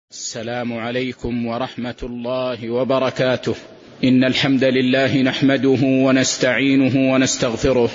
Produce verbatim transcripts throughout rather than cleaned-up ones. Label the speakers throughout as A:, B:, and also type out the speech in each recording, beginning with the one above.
A: السلام عليكم ورحمة الله وبركاته. إن الحمد لله نحمده ونستعينه ونستغفره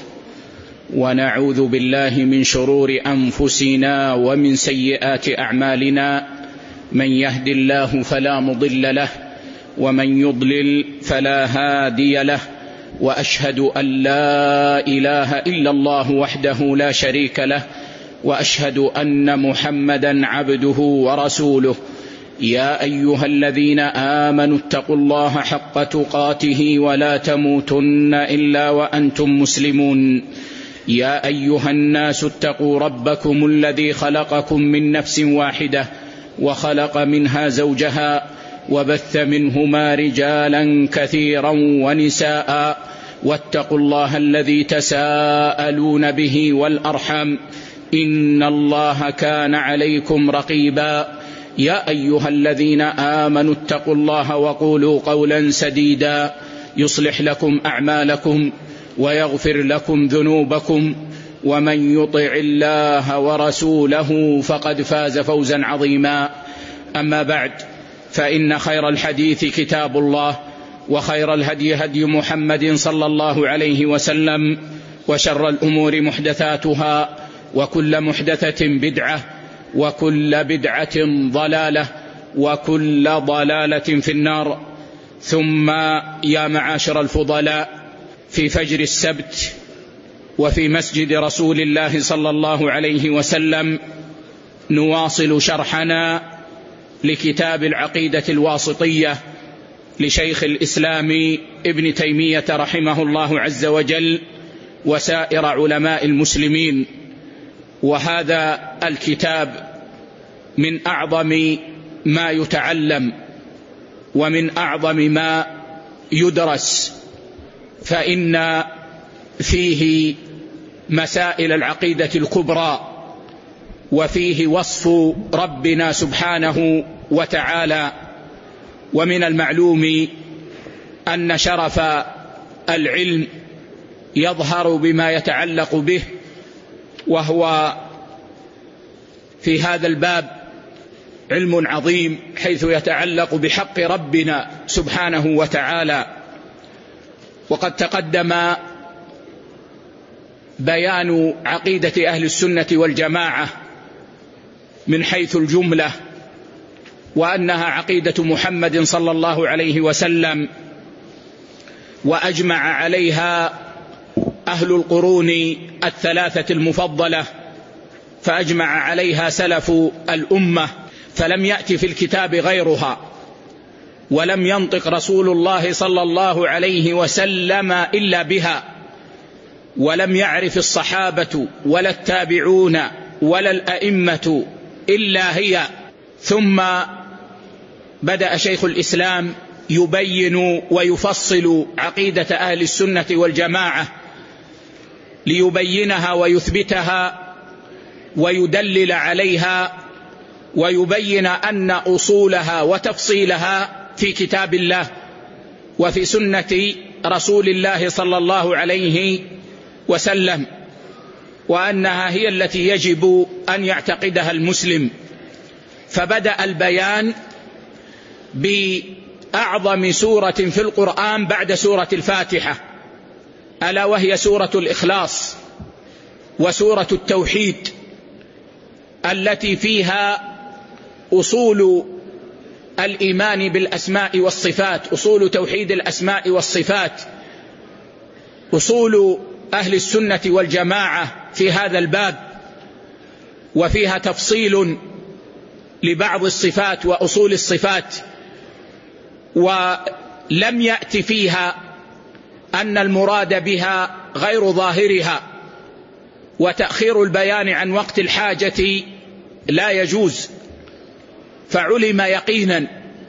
A: ونعوذ بالله من شرور أنفسنا ومن سيئات أعمالنا. من يهد الله فلا مضل له ومن يضلل فلا هادي له، وأشهد أن لا إله إلا الله وحده لا شريك له، وأشهد أن محمدا عبده ورسوله. يا أيها الذين آمنوا اتقوا الله حق تقاته ولا تموتن إلا وأنتم مسلمون. يا أيها الناس اتقوا ربكم الذي خلقكم من نفس واحدة وخلق منها زوجها وبث منهما رجالا كثيرا ونساء، واتقوا الله الذي تساءلون به والأرحام، إن الله كان عليكم رقيبا. يا أيها الذين آمنوا اتقوا الله وقولوا قولا سديدا يصلح لكم أعمالكم ويغفر لكم ذنوبكم، ومن يطع الله ورسوله فقد فاز فوزا عظيما. أما بعد، فإن خير الحديث كتاب الله، وخير الهدي هدي محمد صلى الله عليه وسلم، وشر الأمور محدثاتها، وكل محدثة بدعة، وكل بدعة ضلالة، وكل ضلالة في النار. ثم يا معاشر الفضلاء، في فجر السبت وفي مسجد رسول الله صلى الله عليه وسلم نواصل شرحنا لكتاب العقيدة الواسطية لشيخ الإسلام ابن تيمية رحمه الله عز وجل وسائر علماء المسلمين. وهذا الكتاب من أعظم ما يتعلم ومن أعظم ما يدرس، فإن فيه مسائل العقيدة الكبرى، وفيه وصف ربنا سبحانه وتعالى. ومن المعلوم أن شرف العلم يظهر بما يتعلق به، وهو في هذا الباب علم عظيم حيث يتعلق بحق ربنا سبحانه وتعالى. وقد تقدم بيان عقيدة أهل السنة والجماعة من حيث الجملة، وأنها عقيدة محمد صلى الله عليه وسلم، وأجمع عليها أهل القرون الثلاثة المفضلة، فأجمع عليها سلف الأمة، فلم يأتي في الكتاب غيرها، ولم ينطق رسول الله صلى الله عليه وسلم إلا بها، ولم يعرف الصحابة ولا التابعون ولا الأئمة إلا هي. ثم بدأ شيخ الإسلام يبين ويفصل عقيدة أهل السنة والجماعة ليبينها ويثبتها ويدلل عليها، ويبين أن أصولها وتفصيلها في كتاب الله وفي سنة رسول الله صلى الله عليه وسلم، وأنها هي التي يجب أن يعتقدها المسلم. فبدأ البيان بأعظم سورة في القرآن بعد سورة الفاتحة، ألا وهي سورة الإخلاص، وسورة التوحيد، التي فيها أصول الإيمان بالأسماء والصفات، أصول توحيد الأسماء والصفات، أصول أهل السنة والجماعة في هذا الباب. وفيها تفصيل لبعض الصفات وأصول الصفات، ولم يأت فيها أن المراد بها غير ظاهرها، وتأخير البيان عن وقت الحاجة لا يجوز. فعلم يقينا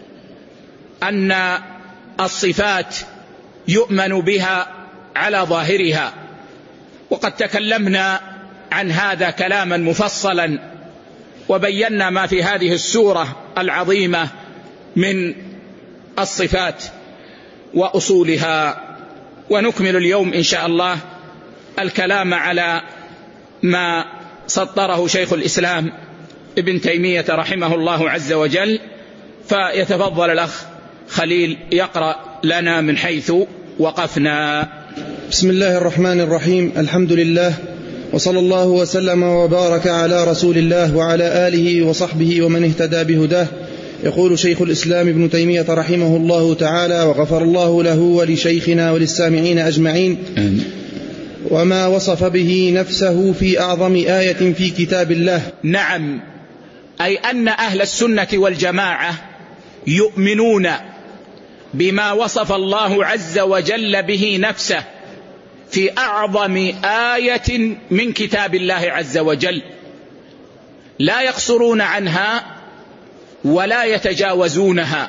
A: أن الصفات يؤمن بها على ظاهرها، وقد تكلمنا عن هذا كلاما مفصلا، وبينا ما في هذه السورة العظيمة من الصفات وأصولها. ونكمل اليوم إن شاء الله الكلام على ما سطره شيخ الإسلام ابن تيمية رحمه الله عز وجل فيتفضل الأخ خليل يقرأ لنا من حيث وقفنا.
B: بسم الله الرحمن الرحيم. الحمد لله وصلى الله وسلم وبارك على رسول الله وعلى آله وصحبه ومن اهتدى بهداه. يقول شيخ الإسلام ابن تيمية رحمه الله تعالى وغفر الله له ولشيخنا وللسامعين أجمعين: وما وصف به نفسه في أعظم آية في كتاب الله.
A: نعم، أي أن أهل السنة والجماعة يؤمنون بما وصف الله عز وجل به نفسه في أعظم آية من كتاب الله عز وجل، لا يقصرون عنها ولا يتجاوزونها.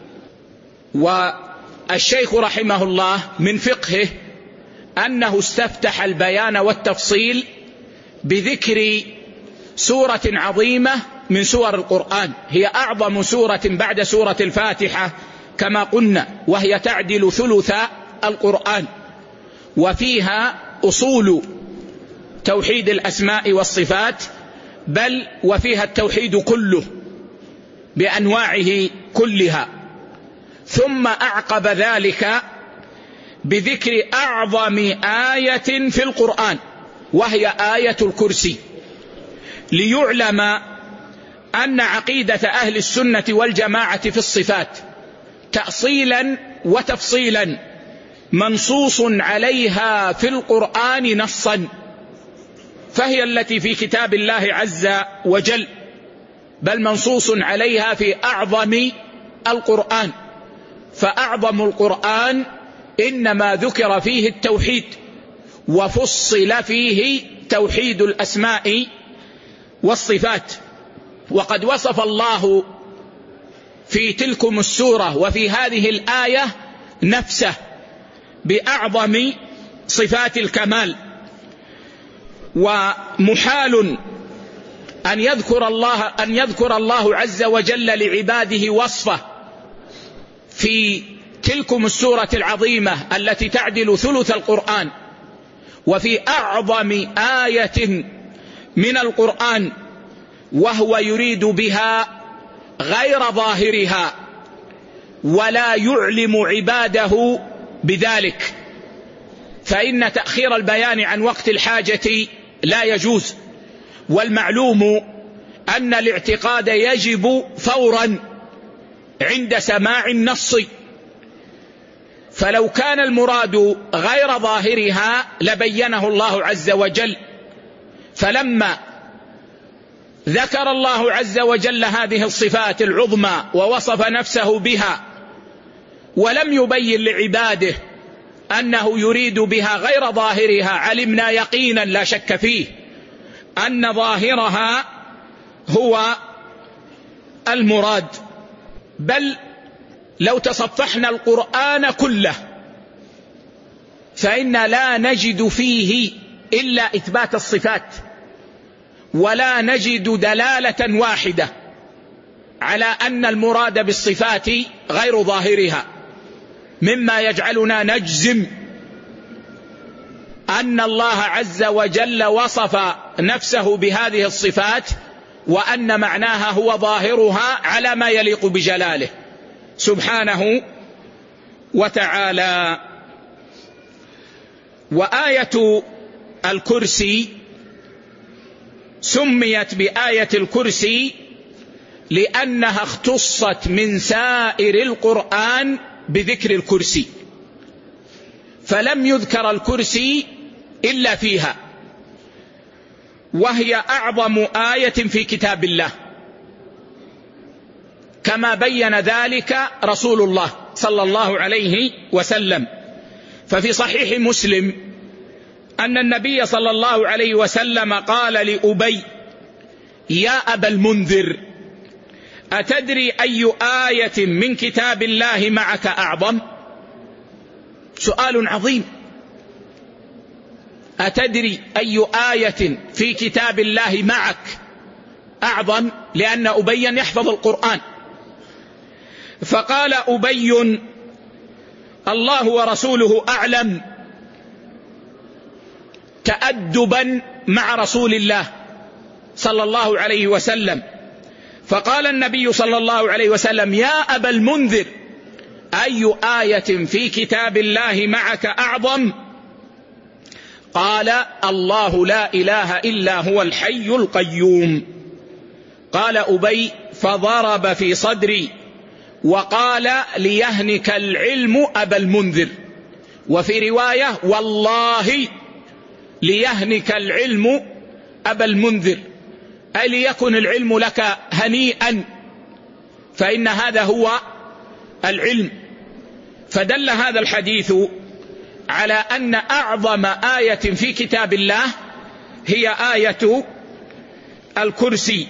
A: والشيخ رحمه الله من فقهه أنه استفتح البيان والتفصيل بذكر سورة عظيمة من سور القرآن، هي أعظم سورة بعد سورة الفاتحة كما قلنا، وهي تعدل ثلث القرآن، وفيها أصول توحيد الأسماء والصفات، بل وفيها التوحيد كله بأنواعه كلها. ثم أعقب ذلك بذكر أعظم آية في القرآن وهي آية الكرسي، ليعلم أن عقيدة أهل السنة والجماعة في الصفات تأصيلا وتفصيلا منصوص عليها في القرآن نصا، فهي التي في كتاب الله عز وجل، بل منصوص عليها في أعظم القرآن. فأعظم القرآن إنما ذكر فيه التوحيد وفصل فيه توحيد الأسماء والصفات. وقد وصف الله في تلكم السورة وفي هذه الآية نفسه بأعظم صفات الكمال، ومحال أن يذكر الله أن يذكر الله عز وجل لعباده وصفه في تلكم السورة العظيمة التي تعدل ثلث القرآن وفي أعظم آية من القرآن، وهو يريد بها غير ظاهرها ولا يعلم عباده بذلك، فإن تأخير البيان عن وقت الحاجة لا يجوز. والمعلوم أن الاعتقاد يجب فورا عند سماع النص، فلو كان المراد غير ظاهرها لبينه الله عز وجل. فلما ذكر الله عز وجل هذه الصفات العظمى ووصف نفسه بها ولم يبين لعباده أنه يريد بها غير ظاهرها، علمنا يقينا لا شك فيه أن ظاهرها هو المراد. بل لو تصفحنا القرآن كله فإن لا نجد فيه إلا إثبات الصفات، ولا نجد دلالة واحدة على أن المراد بالصفات غير ظاهرها، مما يجعلنا نجزم أن الله عز وجل وصف نفسه بهذه الصفات وأن معناها هو ظاهرها على ما يليق بجلاله سبحانه وتعالى. وآية الكرسي سميت بآية الكرسي لأنها اختصت من سائر القرآن بذكر الكرسي، فلم يذكر الكرسي إلا فيها، وهي أعظم آية في كتاب الله، كما بين ذلك رسول الله صلى الله عليه وسلم. ففي صحيح مسلم أن النبي صلى الله عليه وسلم قال لأبي: يا أبا المنذر، أتدري أي آية من كتاب الله معك أعظم؟ سؤال عظيم. أتدري أي آية في كتاب الله معك أعظم؟ لأن أبيا يحفظ القرآن. فقال أبي: الله ورسوله أعلم، تأدبا مع رسول الله صلى الله عليه وسلم. فقال النبي صلى الله عليه وسلم: يا أبا المنذر، أي آية في كتاب الله معك أعظم؟ قال: الله لا إله إلا هو الحي القيوم. قال أبي: فضرب في صدري وقال: ليهنك العلم أبا المنذر. وفي رواية: والله ليهنك العلم أبا المنذر، أي ليكن العلم لك هنيئا، فإن هذا هو العلم. فدل هذا الحديث على أن أعظم آية في كتاب الله هي آية الكرسي،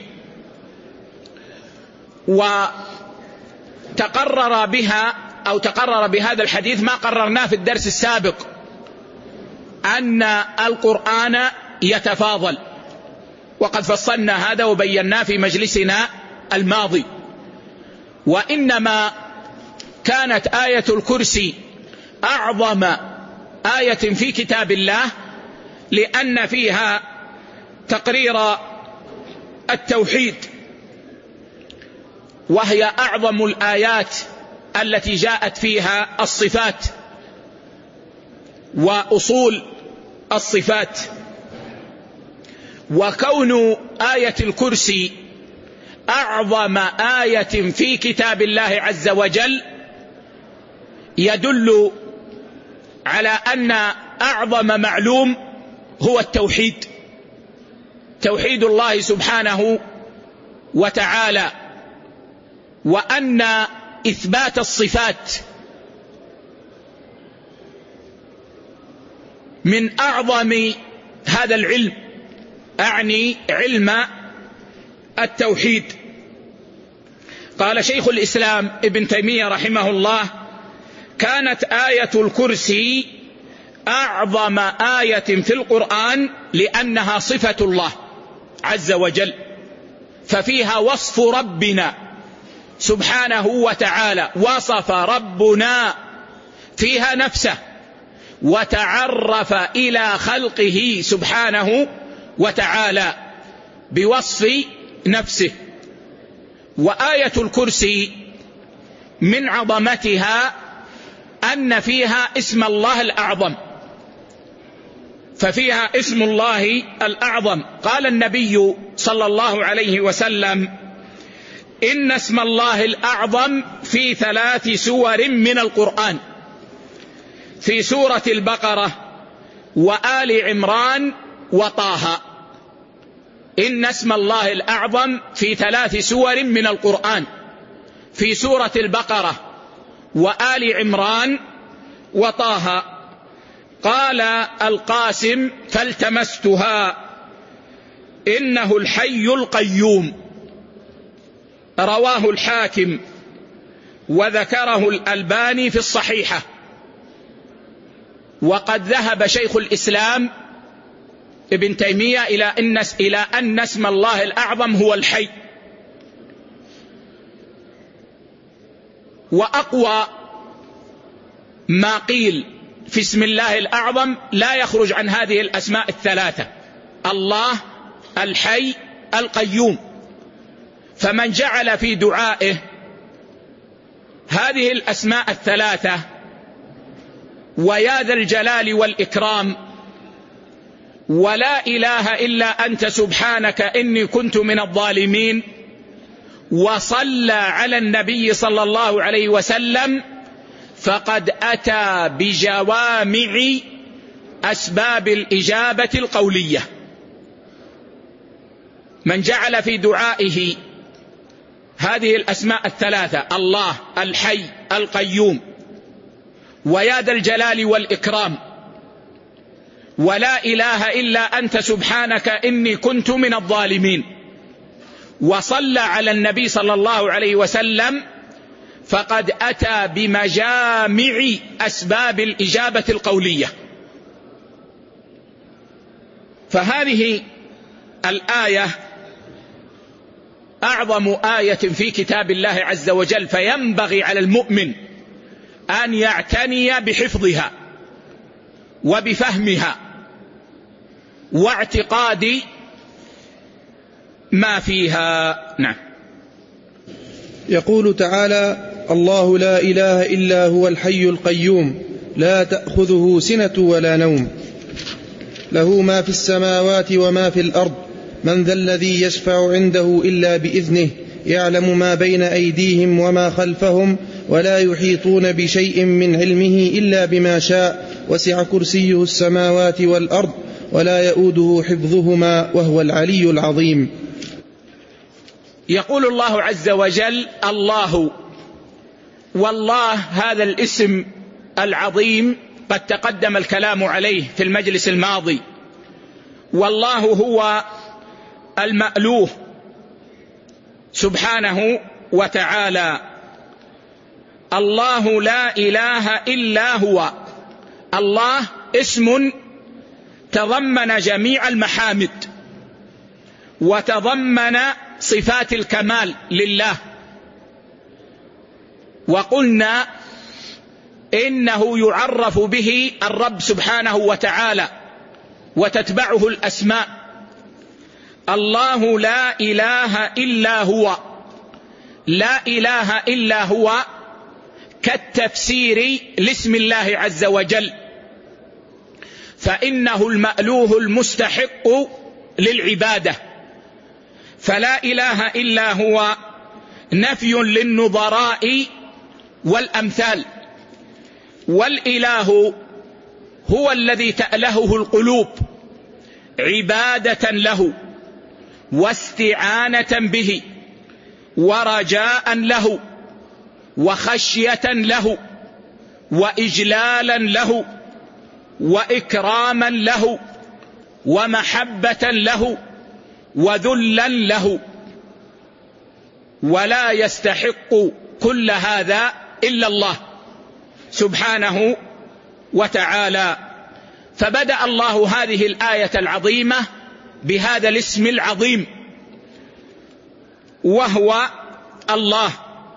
A: وتقرر بها أو تقرر بهذا الحديث ما قررناه في الدرس السابق، أن القرآن يتفاضل، وقد فصلنا هذا وبيناه في مجلسنا الماضي. وإنما كانت آية الكرسي أعظم آية في كتاب الله لأن فيها تقرير التوحيد، وهي أعظم الآيات التي جاءت فيها الصفات وأصول الصفات. وكون آية الكرسي أعظم آية في كتاب الله عز وجل يدل على أن أعظم معلوم هو التوحيد، توحيد الله سبحانه وتعالى، وأن إثبات الصفات من أعظم هذا العلم، أعني علم التوحيد. قال شيخ الإسلام ابن تيمية رحمه الله: كانت آية الكرسي أعظم آية في القرآن لأنها صفة الله عز وجل، ففيها وصف ربنا سبحانه وتعالى، وصف ربنا فيها نفسه وتعرف إلى خلقه سبحانه وتعالى بوصف نفسه. وآية الكرسي من عظمتها أن فيها اسم الله الأعظم، ففيها اسم الله الأعظم. قال النبي صلى الله عليه وسلم: إن اسم الله الأعظم في ثلاث سور من القرآن، في سورة البقرة وآل عمران وطه. إن اسم الله الأعظم في ثلاث سور من القرآن، في سورة البقرة وآل عمران وطه. قال القاسم: فالتمستها، إنه الحي القيوم. رواه الحاكم وذكره الألباني في الصحيحة. وقد ذهب شيخ الإسلام ابن تيمية إلى أن إلى أن اسم الله الأعظم هو الحي. وأقوى ما قيل في اسم الله الأعظم لا يخرج عن هذه الأسماء الثلاثة: الله، الحي، القيوم. فمن جعل في دعائه هذه الأسماء الثلاثة ويا ذا الجلال والإكرام ولا إله إلا أنت سبحانك إني كنت من الظالمين، وصلى على النبي صلى الله عليه وسلم، فقد أتى بجوامع أسباب الإجابة القولية. من جعل في دعائه هذه الأسماء الثلاثة: الله، الحي، القيوم، ويا ذا الجلال والإكرام، ولا إله إلا أنت سبحانك إني كنت من الظالمين، وصلى على النبي صلى الله عليه وسلم، فقد أتى بمجامع أسباب الإجابة القولية. فهذه الآية أعظم آية في كتاب الله عز وجل، فينبغي على المؤمن أن يعتني بحفظها وبفهمها واعتقاد ما فيها. نعم.
B: يقول تعالى: الله لا إله إلا هو الحي القيوم لا تأخذه سنة ولا نوم له ما في السماوات وما في الأرض من ذا الذي يشفع عنده إلا بإذنه يعلم ما بين أيديهم وما خلفهم ولا يحيطون بشيء من علمه إلا بما شاء وسع كرسيه السماوات والأرض ولا يؤوده حفظهما وهو العلي العظيم.
A: يقول الله عز وجل: الله. والله هذا الاسم العظيم قد تقدم الكلام عليه في المجلس الماضي. والله هو المألوه سبحانه وتعالى. الله لا إله إلا هو. الله اسم تضمن جميع المحامد وتضمن صفات الكمال لله. وقلنا إنه يعرف به الرب سبحانه وتعالى وتتبعه الأسماء. الله لا إله إلا هو. لا إله إلا هو كالتفسير لاسم الله عز وجل، فإنه المألوه المستحق للعبادة. فلا إله إلا هو نفي للنظراء والأمثال، والإله هو الذي تألهه القلوب عبادة له واستعانة به ورجاء له وخشية له وإجلالا له وإكراما له ومحبة له وذلا له، ولا يستحق كل هذا إلا الله سبحانه وتعالى. فبدأ الله هذه الآية العظيمة بهذا الاسم العظيم وهو الله،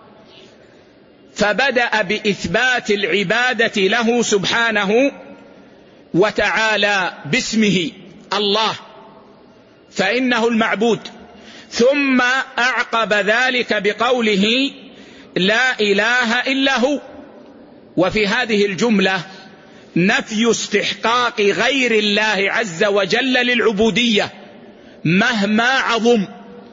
A: فبدأ بإثبات العبادة له سبحانه وتعالى باسمه الله، فإنه المعبود. ثم أعقب ذلك بقوله: لا إله إلا هو. وفي هذه الجملة نفي استحقاق غير الله عز وجل للعبودية مهما عظم،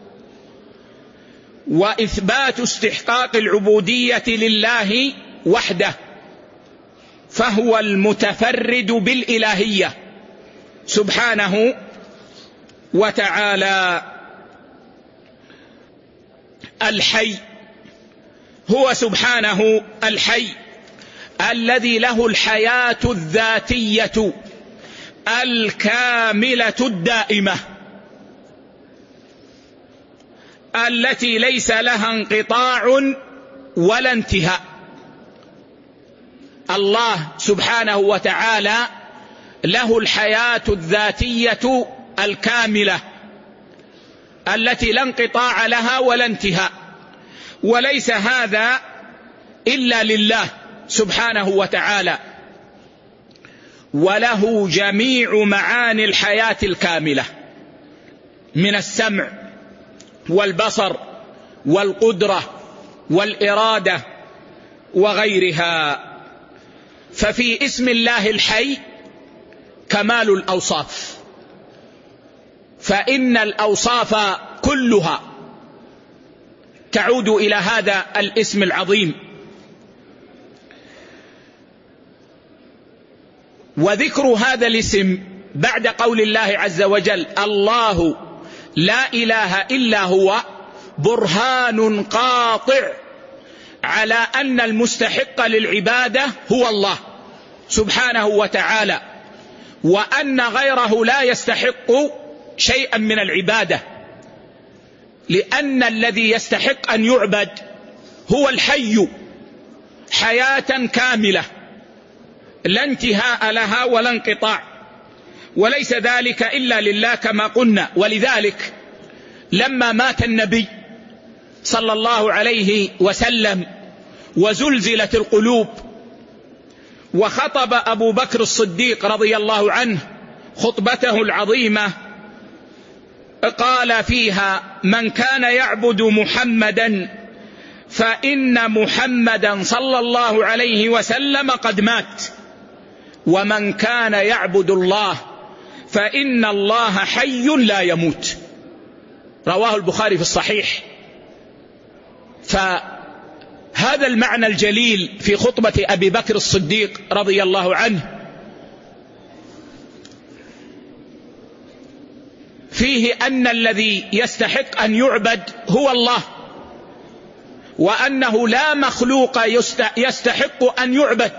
A: وإثبات استحقاق العبودية لله وحده، فهو المتفرد بالإلهية سبحانه وتعالى. الحي هو سبحانه الحي الذي له الحياة الذاتية الكاملة الدائمة التي ليس لها انقطاع ولا انتهاء. الله سبحانه وتعالى له الحياة الذاتية الكاملة التي لا انقطاع لها ولا انتهاء، وليس هذا إلا لله سبحانه وتعالى، وله جميع معاني الحياة الكاملة من السمع والبصر والقدرة والإرادة وغيرها. ففي اسم الله الحي كمال الأوصاف، فإن الأوصاف كلها تعود إلى هذا الاسم العظيم. وذكر هذا الاسم بعد قول الله عز وجل: الله لا إله إلا هو، برهان قاطع على أن المستحق للعبادة هو الله سبحانه وتعالى، وأن غيره لا يستحق شيئا من العبادة، لأن الذي يستحق أن يعبد هو الحي حياة كاملة لا انتهاء لها ولا انقطاع، وليس ذلك إلا لله كما قلنا. ولذلك لما مات النبي صلى الله عليه وسلم وزلزلت القلوب، وخطب أبو بكر الصديق رضي الله عنه خطبته العظيمة، قال فيها: من كان يعبد محمدا فإن محمدا صلى الله عليه وسلم قد مات، ومن كان يعبد الله فإن الله حي لا يموت. رواه البخاري في الصحيح. فهذا المعنى الجليل في خطبة أبي بكر الصديق رضي الله عنه فيه أن الذي يستحق أن يعبد هو الله، وأنه لا مخلوق يستحق أن يعبد،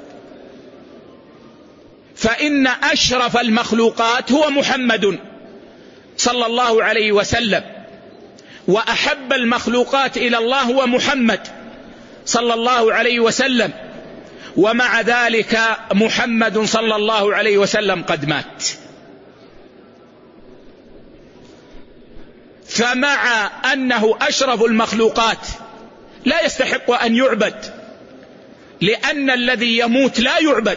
A: فإن أشرف المخلوقات هو محمد صلى الله عليه وسلم، وأحب المخلوقات إلى الله هو محمد صلى الله عليه وسلم، ومع ذلك محمد صلى الله عليه وسلم قد مات. فمع أنه أشرف المخلوقات لا يستحق أن يعبد، لأن الذي يموت لا يعبد،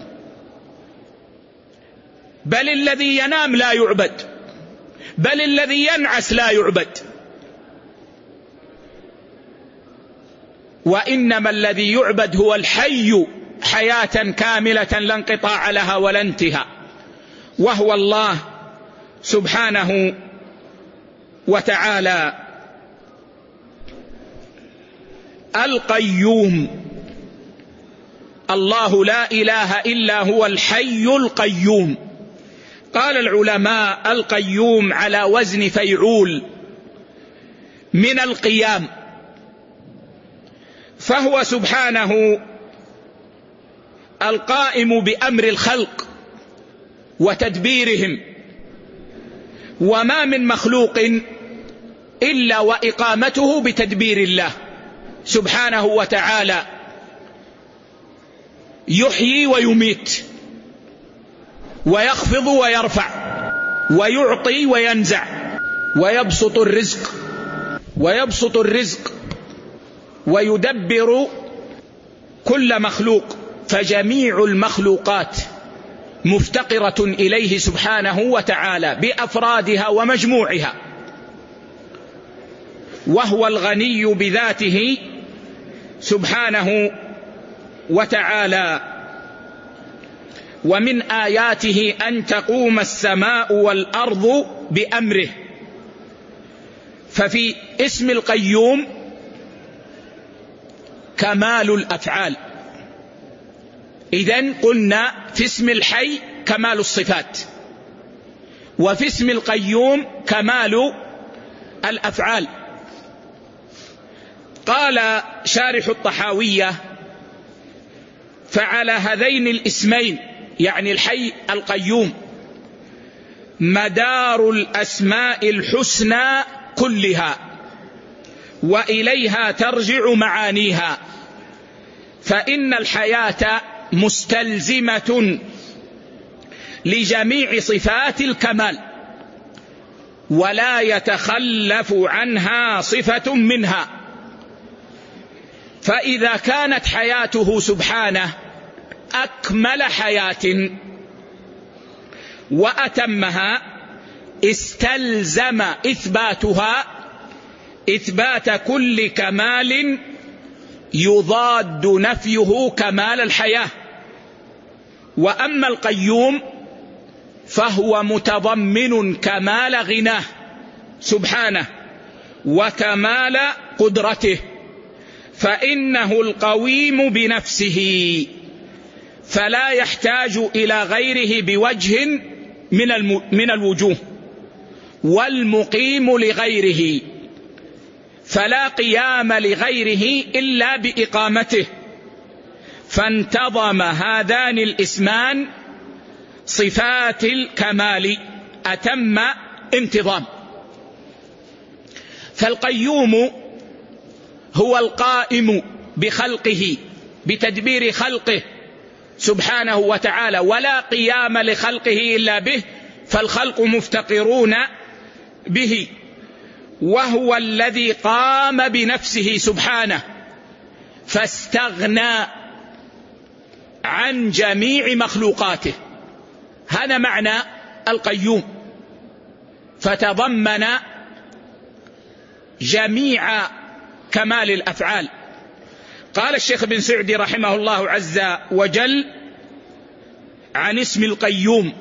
A: بل الذي ينام لا يعبد، بل الذي ينعس لا يعبد، وإنما الذي يعبد هو الحي حياة كاملة لا انقطاع لها ولا انتهاء، وهو الله سبحانه وتعالى. القيوم، الله لا إله إلا هو الحي القيوم. قال العلماء القيوم على وزن فيعول من القيام، فهو سبحانه القائم بأمر الخلق وتدبيرهم، وما من مخلوق إلا وإقامته بتدبير الله سبحانه وتعالى، يحيي ويميت، ويخفض ويرفع، ويعطي وينزع، ويبسط الرزق ويبسط الرزق ويدبر كل مخلوق. فجميع المخلوقات مفتقرة إليه سبحانه وتعالى بأفرادها ومجموعها، وهو الغني بذاته سبحانه وتعالى. ومن آياته أن تقوم السماء والأرض بأمره. ففي اسم القيوم كمال الأفعال، إذن قلنا في اسم الحي كمال الصفات، وفي اسم القيوم كمال الأفعال. قال شارح الطحاوية: فعلى هذين الاسمين، يعني الحي القيوم، مدار الأسماء الحسنى كلها، وإليها ترجع معانيها، فإن الحياة مستلزمة لجميع صفات الكمال، ولا يتخلف عنها صفة منها. فإذا كانت حياته سبحانه أكمل حياة وأتمها، استلزم إثباتها إثبات كل كمال يضاد نفيه كمال الحياة. وأما القيوم فهو متضمن كمال غناه سبحانه وكمال قدرته، فإنه القويم بنفسه، فلا يحتاج إلى غيره بوجه من الوجوه، والمقيم لغيره، فلا قيام لغيره إلا بإقامته. فانتظم هذان الاسمان صفات الكمال أتم انتظام. فالقيوم هو القائم بخلقه بتدبير خلقه سبحانه وتعالى، ولا قيام لخلقه إلا به، فالخلق مفتقرون به. وهو الذي قام بنفسه سبحانه فاستغنى عن جميع مخلوقاته. هذا معنى القيوم، فتضمن جميع كمال الأفعال. قال الشيخ بن سعدي رحمه الله عز وجل عن اسم القيوم: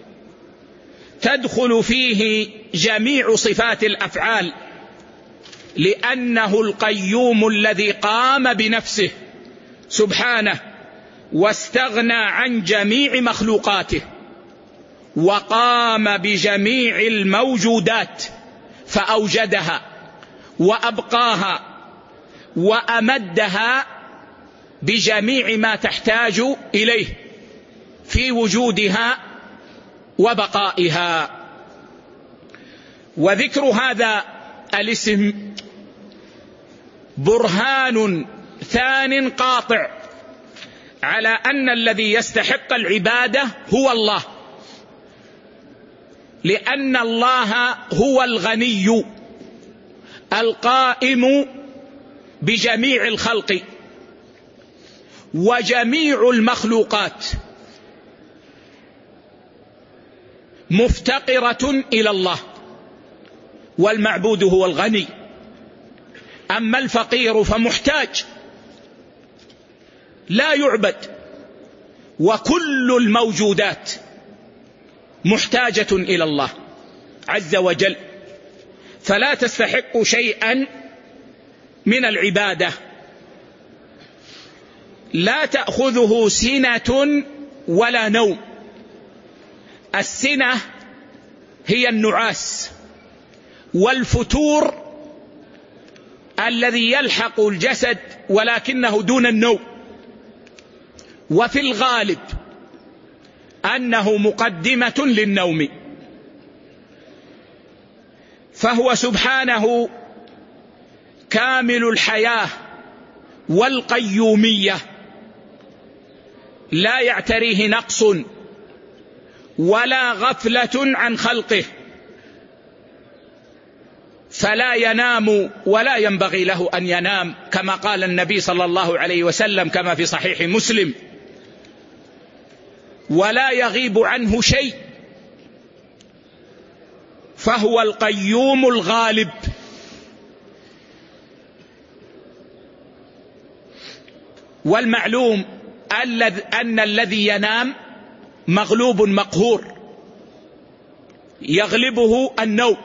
A: تدخل فيه جميع صفات الأفعال، لأنه القيوم الذي قام بنفسه سبحانه واستغنى عن جميع مخلوقاته، وقام بجميع الموجودات فأوجدها وأبقاها وأمدها بجميع ما تحتاج إليه في وجودها وبقائها. وذكر هذا الاسم برهان ثان قاطع على أن الذي يستحق العبادة هو الله، لأن الله هو الغني القائم بجميع الخلق، وجميع المخلوقات مفتقرة إلى الله، والمعبود هو الغني. أما الفقير فمحتاج لا يعبد، وكل الموجودات محتاجة إلى الله عز وجل، فلا تستحق شيئا من العبادة. لا تأخذه سنة ولا نوم. السنة هي النعاس، والفتور الذي يلحق الجسد ولكنه دون النوم، وفي الغالب أنه مقدمة للنوم. فهو سبحانه كامل الحياة والقيومية، لا يعتريه نقص ولا غفلة عن خلقه، فلا ينام ولا ينبغي له أن ينام، كما قال النبي صلى الله عليه وسلم كما في صحيح مسلم: ولا يغيب عنه شيء، فهو القيوم الغالب. والمعلوم أن الذي ينام مغلوب مقهور، يغلبه النوم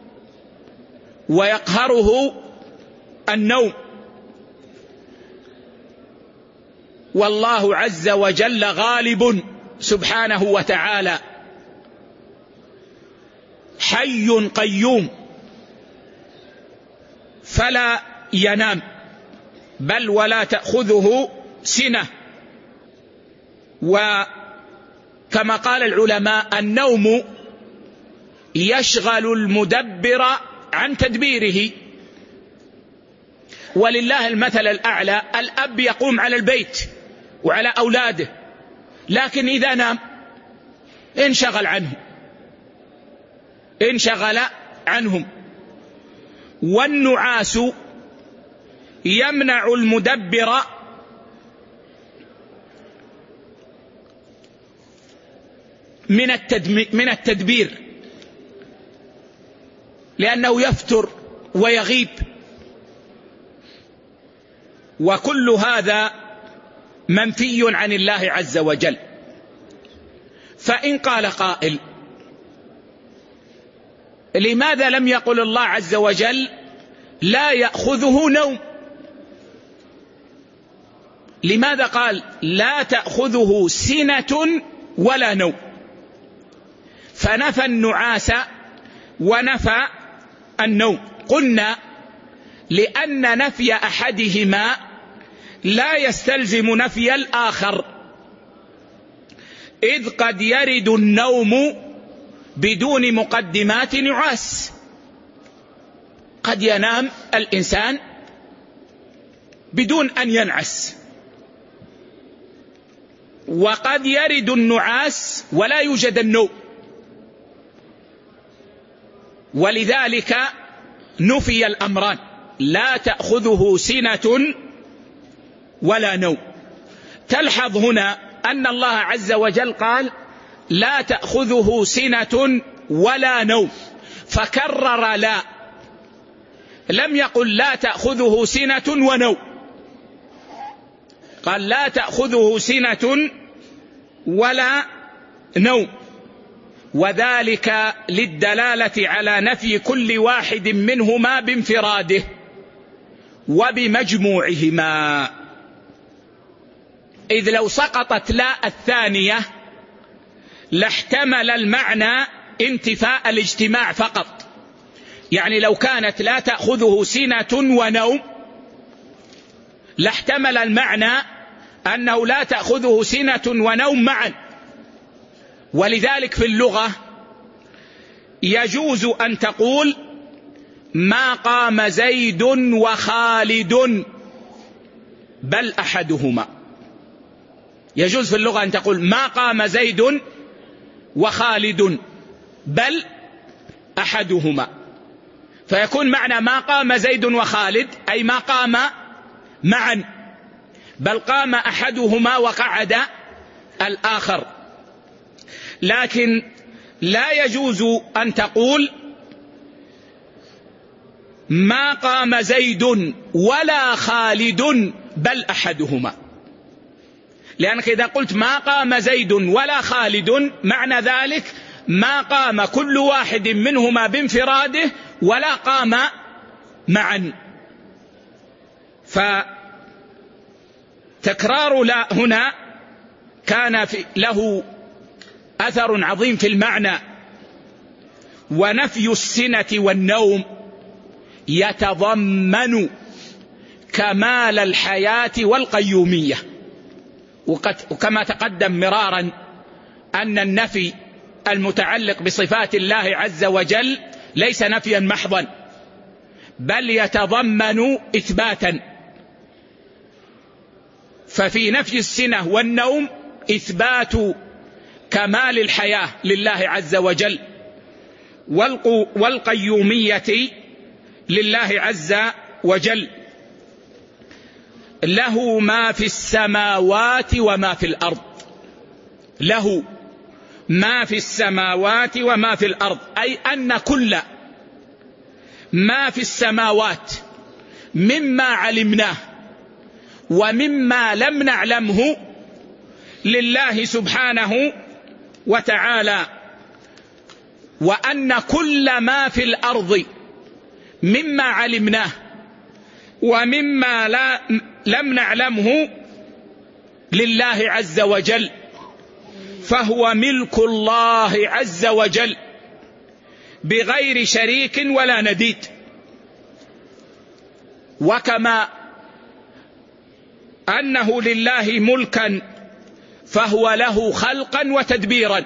A: ويقهره النوم، والله عز وجل غالب سبحانه وتعالى، حي قيوم فلا ينام، بل ولا تأخذه سنة. وكما قال العلماء: النوم يشغل المدبر عن تدبيره. ولله المثل الأعلى، الأب يقوم على البيت وعلى أولاده، لكن إذا نام انشغل عنه انشغل عنهم. والنعاس يمنع المدبر من التدبير، لأنه يفتر ويغيب، وكل هذا منفي عن الله عز وجل. فإن قال قائل: لماذا لم يقل الله عز وجل لا يأخذه نوم؟ لماذا قال لا تأخذه سنة ولا نوم؟ فنفى النعاس ونفى النوم. قلنا لأن نفي أحدهما لا يستلزم نفي الآخر، إذ قد يرد النوم بدون مقدمات نعاس. قد ينام الإنسان بدون أن ينعس، وقد يرد النعاس ولا يوجد النوم، ولذلك نفي الأمران: لا تأخذه سنة ولا نوم. تلحظ هنا أن الله عز وجل قال لا تأخذه سنة ولا نوم، فكرر لا، لم يقل لا تأخذه سنة ونوم، قال لا تأخذه سنة ولا نوم، وذلك للدلالة على نفي كل واحد منهما بانفراده وبمجموعهما، إذ لو سقطت لا الثانية لاحتمل المعنى انتفاء الاجتماع فقط. يعني لو كانت لا تأخذه سنة ونوم لاحتمل المعنى أنه لا تأخذه سنة ونوم معا. ولذلك في اللغة يجوز أن تقول ما قام زيد وخالد بل أحدهما. يجوز في اللغة أن تقول ما قام زيد وخالد بل أحدهما، فيكون معنى ما قام زيد وخالد أي ما قام معا، بل قام أحدهما وقعد الآخر. لكن لا يجوز أن تقول ما قام زيد ولا خالد بل أحدهما، لأنك إذا قلت ما قام زيد ولا خالد معنى ذلك ما قام كل واحد منهما بانفراده ولا قام معا. فتكرار لا هنا كان في له أثر عظيم في المعنى. ونفي السنة والنوم يتضمن كمال الحياة والقيومية، وكما تقدم مرارا أن النفي المتعلق بصفات الله عز وجل ليس نفيا محضا، بل يتضمن إثباتا. ففي نفي السنة والنوم إثبات كمال الحياة لله عز وجل والقيومية لله عز وجل. له ما في السماوات وما في الأرض، له ما في السماوات وما في الأرض، أي أن كل ما في السماوات مما علمناه ومما لم نعلمه لله سبحانه وتعالى، وأن كل ما في الأرض مما علمناه ومما لا لم نعلمه لله عز وجل، فهو ملك الله عز وجل بغير شريك ولا نديد. وكما أنه لله ملكا فهو له خلقا وتدبيرا،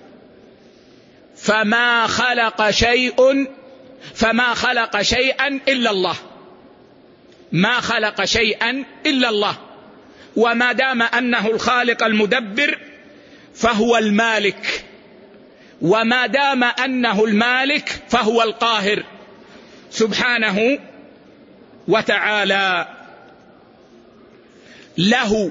A: فما خلق شيء فما خلق شيئا إلا الله، ما خلق شيئا إلا الله. وما دام أنه الخالق المدبر فهو المالك، وما دام أنه المالك فهو القاهر سبحانه وتعالى. له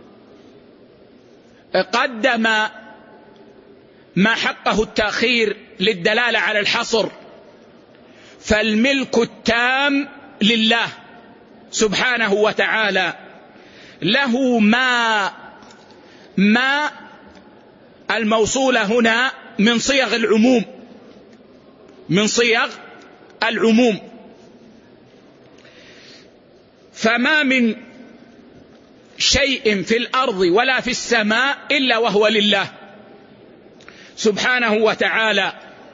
A: قدم ما حقه التأخير للدلالة على الحصر، فالملك التام لله سبحانه وتعالى. له ما ما الموصولة هنا من صيغ العموم، من صيغ العموم. فما من شيء في الأرض ولا في السماء إلا وهو لله سبحانه وتعالى.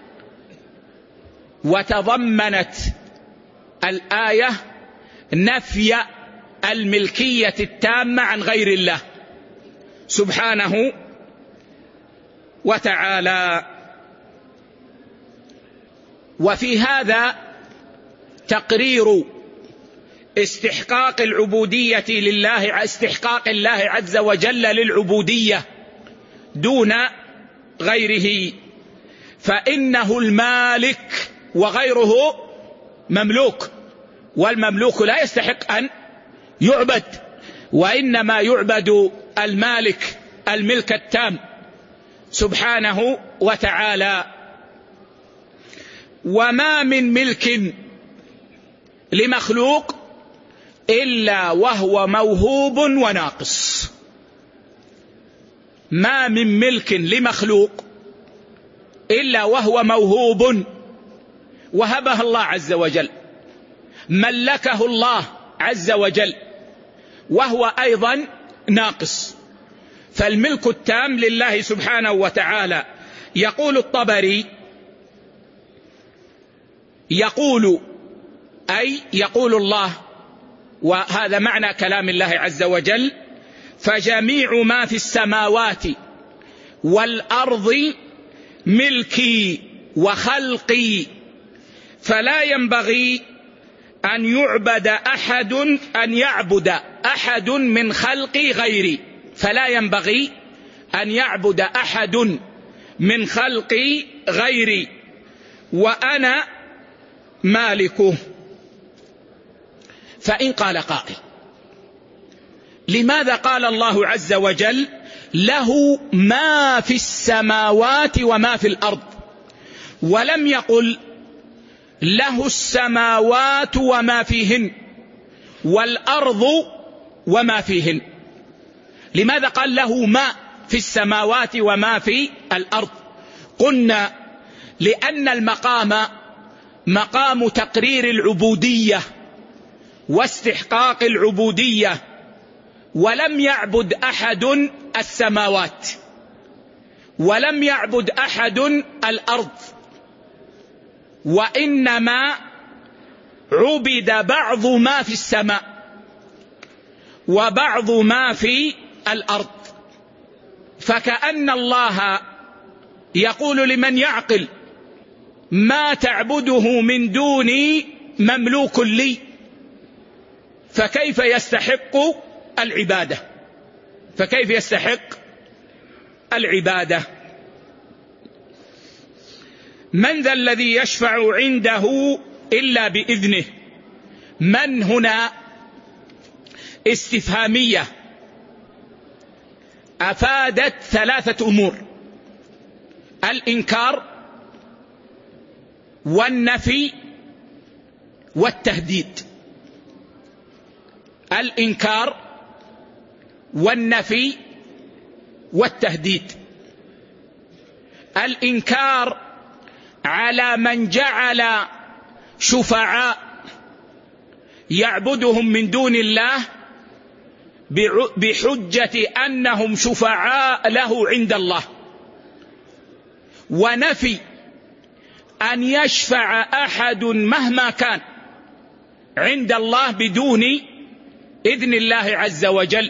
A: وتضمنت الآية نفي الملكية التامة عن غير الله سبحانه وتعالى. وفي هذا تقرير استحقاق العبودية لله، استحقاق الله عز وجل للعبودية دون غيره، فإنه المالك وغيره مملوك، والمملوك لا يستحق أن يعبد، وإنما يعبد المالك الملك التام سبحانه وتعالى. وما من ملك لمخلوق إلا وهو موهوب وناقص. ما من ملك لمخلوق إلا وهو موهوب، وهبه الله عز وجل، ملكه الله عز وجل، وهو أيضا ناقص. فالملك التام لله سبحانه وتعالى. يقول الطبري، يقول أي يقول الله، وهذا معنى كلام الله عز وجل: فجميع ما في السماوات والأرض ملكي وخلقي، فلا ينبغي أن يعبد أحد أن يعبد أحد من خلقي غيري، فلا ينبغي أن يعبد أحد من خلقي غيري، وأنا مالكه. فإن قال قائل: لماذا قال الله عز وجل له ما في السماوات وما في الأرض، ولم يقل له السماوات وما فيهن والأرض وما فيهن؟ لماذا قال له ما في السماوات وما في الأرض؟ قلنا لأن المقام مقام تقرير العبودية واستحقاق العبودية، ولم يعبد أحد السماوات ولم يعبد أحد الأرض، وإنما عبد بعض ما في السماء وبعض ما في الأرض. فكأن الله يقول لمن يعقل: ما تعبده من دوني مملوك لي، فكيف يستحق العبادة؟ فكيف يستحق العبادة؟ من ذا الذي يشفع عنده إلا بإذنه؟ من هنا استفهامية أفادت ثلاثة أمور: الإنكار والنفي والتهديد. الإنكار والنفي والتهديد. الإنكار على من جعل شفعاء يعبدهم من دون الله بحجة أنهم شفعاء له عند الله، ونفي أن يشفع أحد مهما كان عند الله بدون إذن الله عز وجل،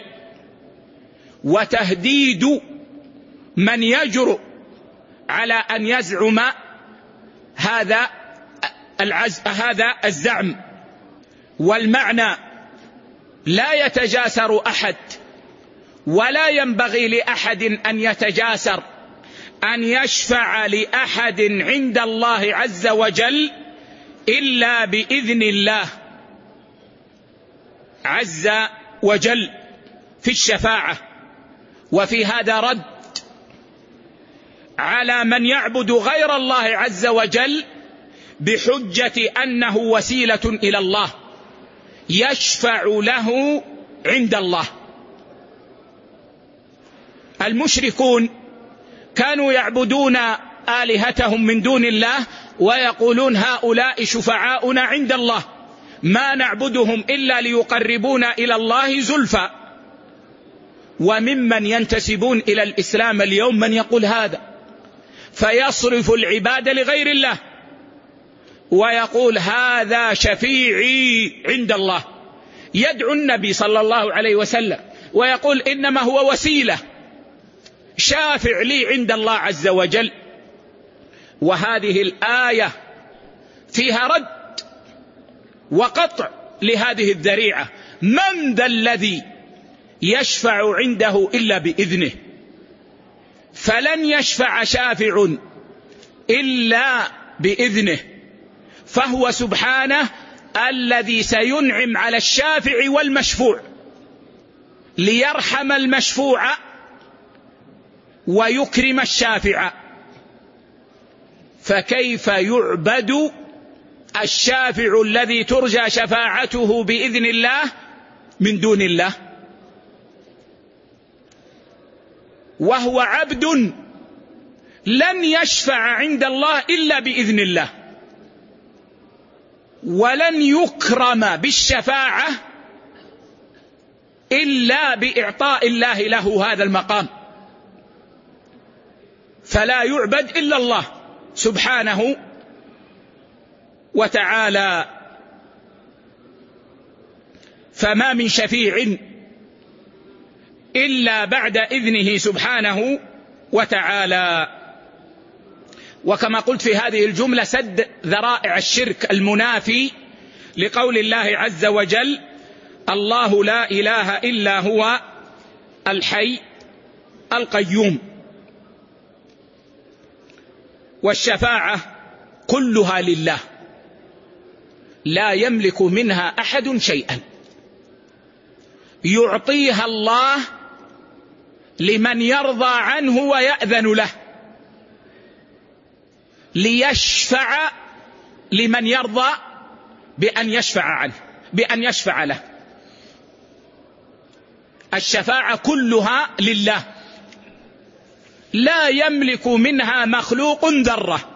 A: وتهديد من يجرؤ على أن يزعم هذا العز هذا الزعم. والمعنى: لا يتجاسر أحد ولا ينبغي لأحد أن يتجاسر أن يشفع لأحد عند الله عز وجل إلا بإذن الله عز وجل في الشفاعة. وفي هذا رد على من يعبد غير الله عز وجل بحجة أنه وسيلة إلى الله يشفع له عند الله. المشركون كانوا يعبدون آلهتهم من دون الله ويقولون: هؤلاء شفعاؤنا عند الله، ما نعبدهم إلا ليقربونا إلى الله زلفى. وممن ينتسبون إلى الإسلام اليوم من يقول هذا، فيصرف العبادة لغير الله ويقول: هذا شفيعي عند الله، يدعو النبي صلى الله عليه وسلم ويقول: إنما هو وسيلة، شافع لي عند الله عز وجل. وهذه الآية فيها رد وقطع لهذه الذريعة: من ذا الذي يشفع عنده إلا بإذنه؟ فلن يشفع شافع إلا بإذنه، فهو سبحانه الذي سينعم على الشافع والمشفوع ليرحم المشفوع ويكرم الشافع. فكيف يعبد الشافع الذي ترجى شفاعته بإذن الله من دون الله، وهو عبد لن يشفع عند الله إلا بإذن الله، ولن يكرم بالشفاعة إلا بإعطاء الله له هذا المقام، فلا يعبد إلا الله سبحانه وتعالى. فما من شفيع إلا بعد إذنه سبحانه وتعالى. وكما قلت في هذه الجملة سد ذرائع الشرك المنافي لقول الله عز وجل: الله لا إله إلا هو الحي القيوم. والشفاعة كلها لله، لا يملك منها أحد شيئا، يعطيها الله لمن يرضى عنه ويأذن له، ليشفع لمن يرضى بأن يشفع عنه بأن يشفع له. الشفاعة كلها لله، لا يملك منها مخلوق ذرة.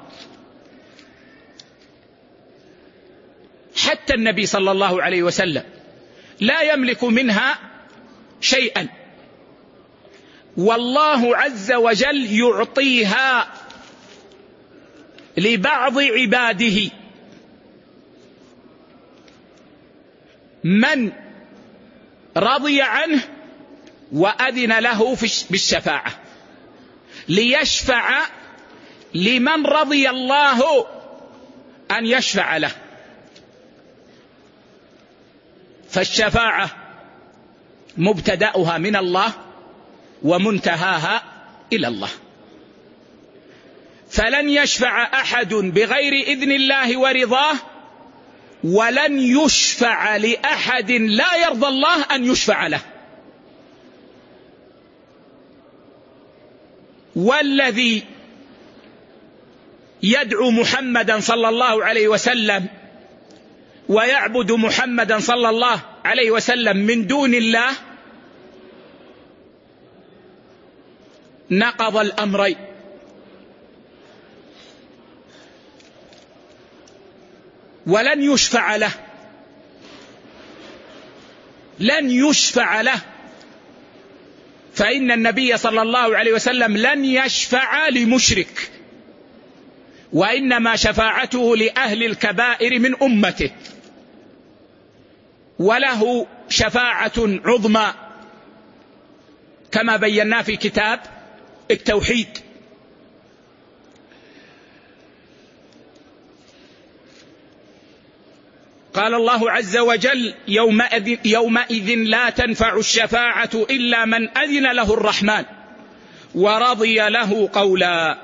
A: حتى النبي صلى الله عليه وسلم لا يملك منها شيئا، والله عز وجل يعطيها لبعض عباده من رضي عنه وأذن له بالشفاعة، ليشفع لمن رضي الله أن يشفع له. فالشفاعة مبتدأها من الله ومنتهاها إلى الله، فلن يشفع أحد بغير إذن الله ورضاه، ولن يشفع لأحد لا يرضى الله أن يشفع له. والذي يدعو محمدا صلى الله عليه وسلم ويعبد محمدا صلى الله عليه وسلم من دون الله نقض الأمرين: ولن يشفع له لن يشفع له فإن النبي صلى الله عليه وسلم لن يشفع لمشرك، وإنما شفاعته لأهل الكبائر من أمته، وله شفاعة عظمى كما بينا في كتاب التوحيد. قال الله عز وجل: يومئذ, يومئذ لا تنفع الشفاعة إلا من أذن له الرحمن ورضي له قولا.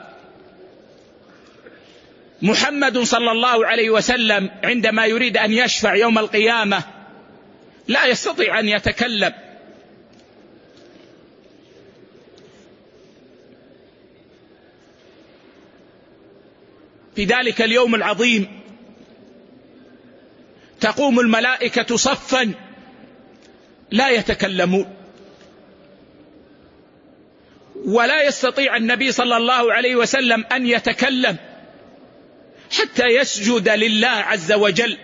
A: محمد صلى الله عليه وسلم عندما يريد أن يشفع يوم القيامة لا يستطيع أن يتكلم، في ذلك اليوم العظيم تقوم الملائكة صفا لا يتكلمون، ولا يستطيع النبي صلى الله عليه وسلم أن يتكلم حتى يسجد لله عز وجل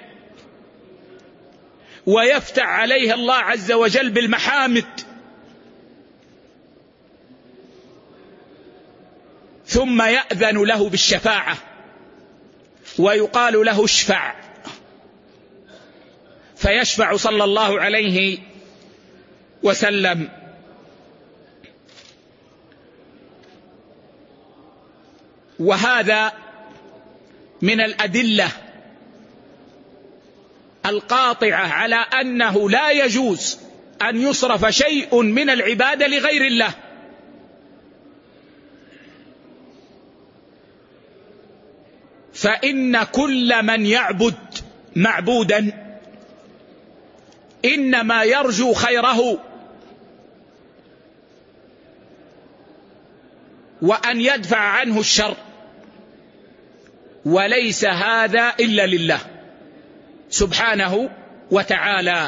A: ويفتح عليه الله عز وجل بالمحامد، ثم يأذن له بالشفاعة ويقال له: اشفع، فيشفع صلى الله عليه وسلم. وهذا من الأدلة القاطعة على أنه لا يجوز أن يصرف شيء من العبادة لغير الله، فإن كل من يعبد معبودا إنما يرجو خيره وأن يدفع عنه الشر، وليس هذا إلا لله. سبحانه وتعالى.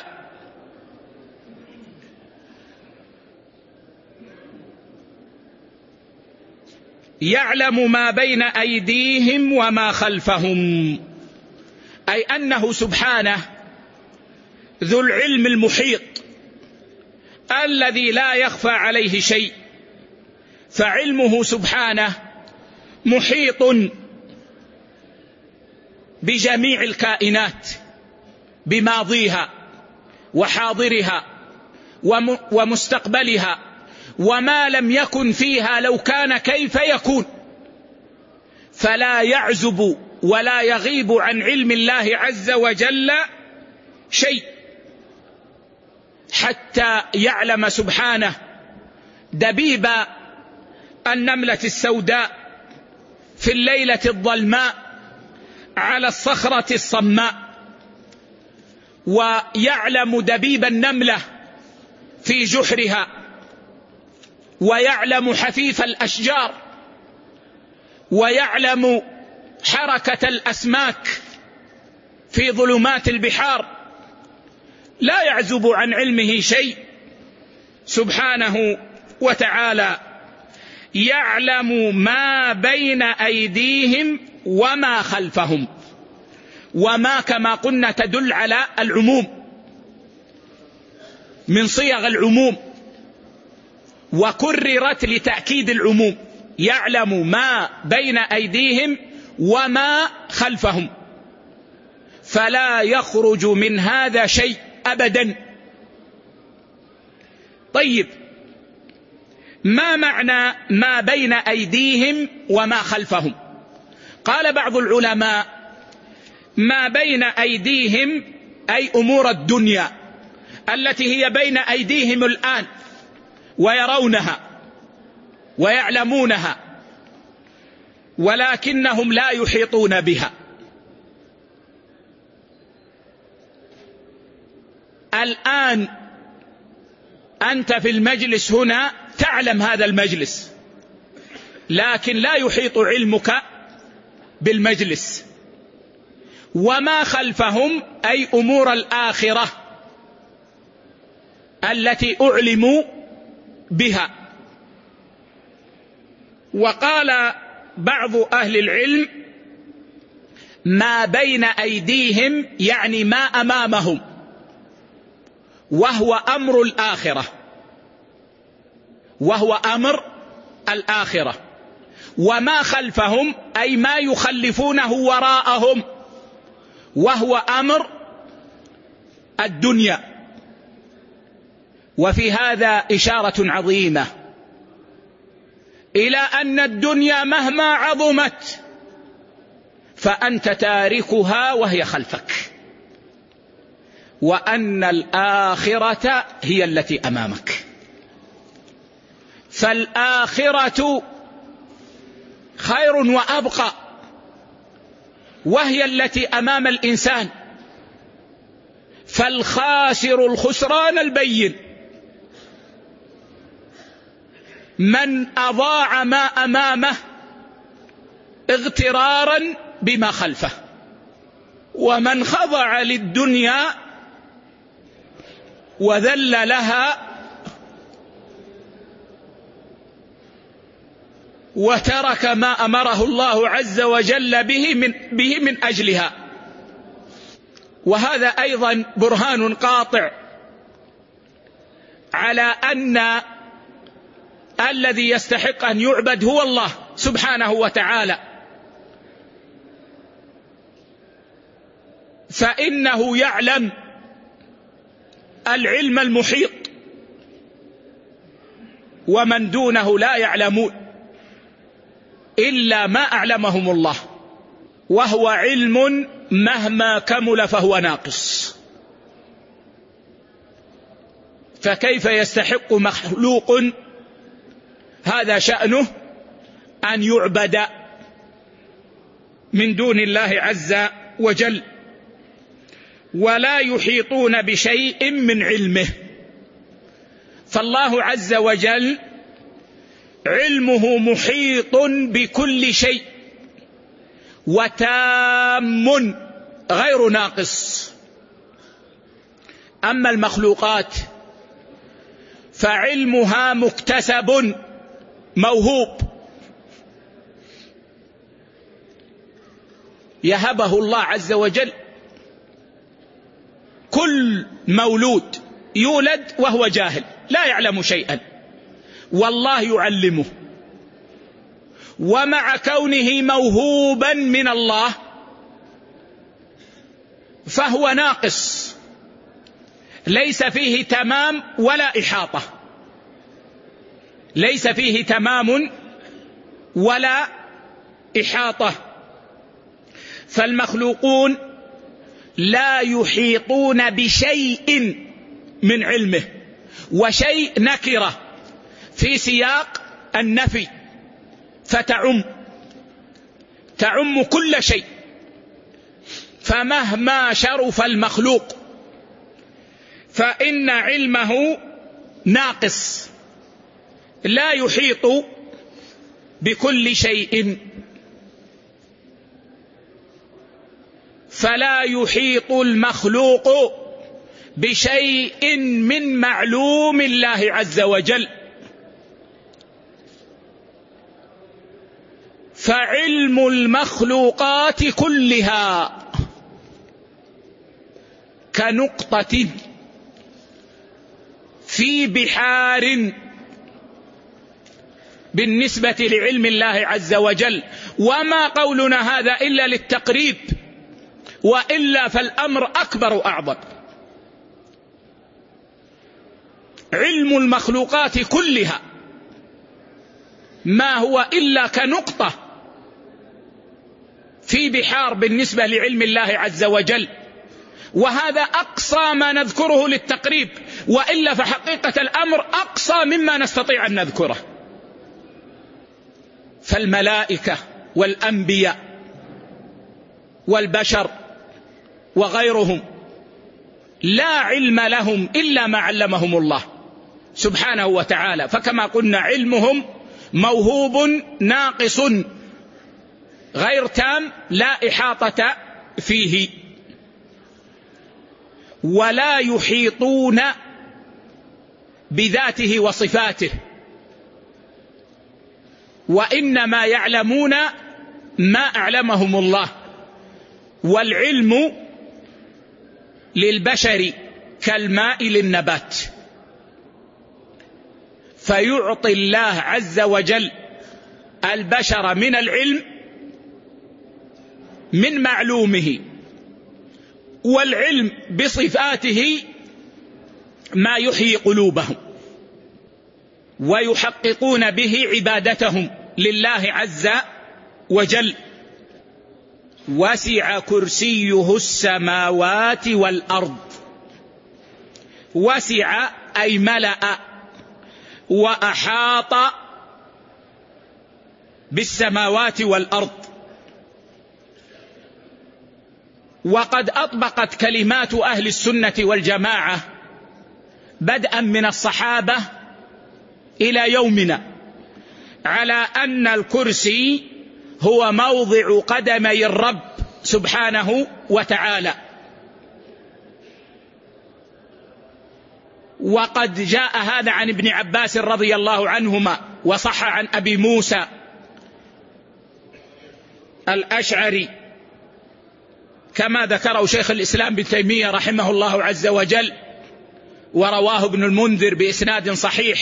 A: يعلم ما بين أيديهم وما خلفهم، أي أنه سبحانه ذو العلم المحيط الذي لا يخفى عليه شيء، فعلمه سبحانه محيط بجميع الكائنات، بماضيها وحاضرها ومستقبلها، وما لم يكن فيها لو كان كيف يكون، فلا يعزب ولا يغيب عن علم الله عز وجل شيء، حتى يعلم سبحانه دبيب النملة السوداء في الليلة الظلماء على الصخرة الصماء، ويعلم دبيب النملة في جحرها، ويعلم حفيف الأشجار، ويعلم حركة الأسماك في ظلمات البحار، لا يعزب عن علمه شيء سبحانه وتعالى. يعلم ما بين أيديهم وما خلفهم، وما كما قلنا تدل على العموم من صيغ العموم، وكررت لتأكيد العموم. يعلم ما بين أيديهم وما خلفهم، فلا يخرج من هذا شيء أبدا. طيب، ما معنى ما بين أيديهم وما خلفهم؟ قال بعض العلماء: ما بين أيديهم أي أمور الدنيا التي هي بين أيديهم الآن ويرونها ويعلمونها، ولكنهم لا يحيطون بها. الآن أنت في المجلس هنا تعلم هذا المجلس، لكن لا يحيط علمك بالمجلس. وما خلفهم أي أمور الآخرة التي أعلموا بها. وقال بعض أهل العلم: ما بين أيديهم يعني ما أمامهم، وهو أمر الآخرة، وهو أمر الآخرة. وما خلفهم أي ما يخلفونه وراءهم، وهو أمر الدنيا. وفي هذا إشارة عظيمة إلى أن الدنيا مهما عظمت فأنت تاركها وهي خلفك، وأن الآخرة هي التي أمامك. فالآخرة خير وأبقى، وهي التي أمام الإنسان. فالخاسر الخسران البين من أضاع ما أمامه اغترارا بما خلفه، ومن خضع للدنيا وذل لها وترك ما أمره الله عز وجل به من, به من أجلها. وهذا أيضا برهان قاطع على أن الذي يستحق أن يعبد هو الله سبحانه وتعالى، فإنه يعلم العلم المحيط، ومن دونه لا يعلمون إلا ما أعلمهم الله، وهو علم مهما كمل فهو ناقص. فكيف يستحق مخلوق هذا شأنه أن يعبد من دون الله عز وجل؟ ولا يحيطون بشيء من علمه. فالله عز وجل علمه محيط بكل شيء، وتام غير ناقص. أما المخلوقات فعلمها مكتسب موهوب يهبه الله عز وجل. كل مولود يولد وهو جاهل لا يعلم شيئا، والله يعلمه، ومع كونه موهوبا من الله فهو ناقص، ليس فيه تمام ولا إحاطة، ليس فيه تمام ولا إحاطة. فالمخلوقون لا يحيطون بشيء من علمه، وشيء نكرة في سياق النفي فتعم تعم كل شيء. فمهما شرف المخلوق فإن علمه ناقص لا يحيط بكل شيء. فلا يحيط المخلوق بشيء من معلوم الله عز وجل. فعلم المخلوقات كلها كنقطة في بحار بالنسبة لعلم الله عز وجل. وما قولنا هذا إلا للتقريب، وإلا فالأمر أكبر وأعظم. علم المخلوقات كلها ما هو إلا كنقطة في بحار بالنسبة لعلم الله عز وجل، وهذا أقصى ما نذكره للتقريب، وإلا فحقيقة الأمر أقصى مما نستطيع أن نذكره. فالملائكة والأنبياء والبشر وغيرهم لا علم لهم إلا ما علمهم الله سبحانه وتعالى. فكما قلنا علمهم موهوب ناقص غير تام لا إحاطة فيه. ولا يحيطون بذاته وصفاته، وإنما يعلمون ما أعلمهم الله. والعلم للبشر كالماء للنبات، فيعطي الله عز وجل البشر من العلم من معلومه، والعلم بصفاته ما يحيي قلوبهم ويحققون به عبادتهم لله عز وجل. وسع كرسيه السماوات والأرض. وسع أي ملأ وأحاط بالسماوات والأرض. وقد أطبقت كلمات أهل السنة والجماعة بدءا من الصحابة إلى يومنا على أن الكرسي هو موضع قدمي الرب سبحانه وتعالى. وقد جاء هذا عن ابن عباس رضي الله عنهما، وصح عن أبي موسى الأشعري كما ذكره شيخ الإسلام ابن تيمية رحمه الله عز وجل، ورواه ابن المنذر بإسناد صحيح.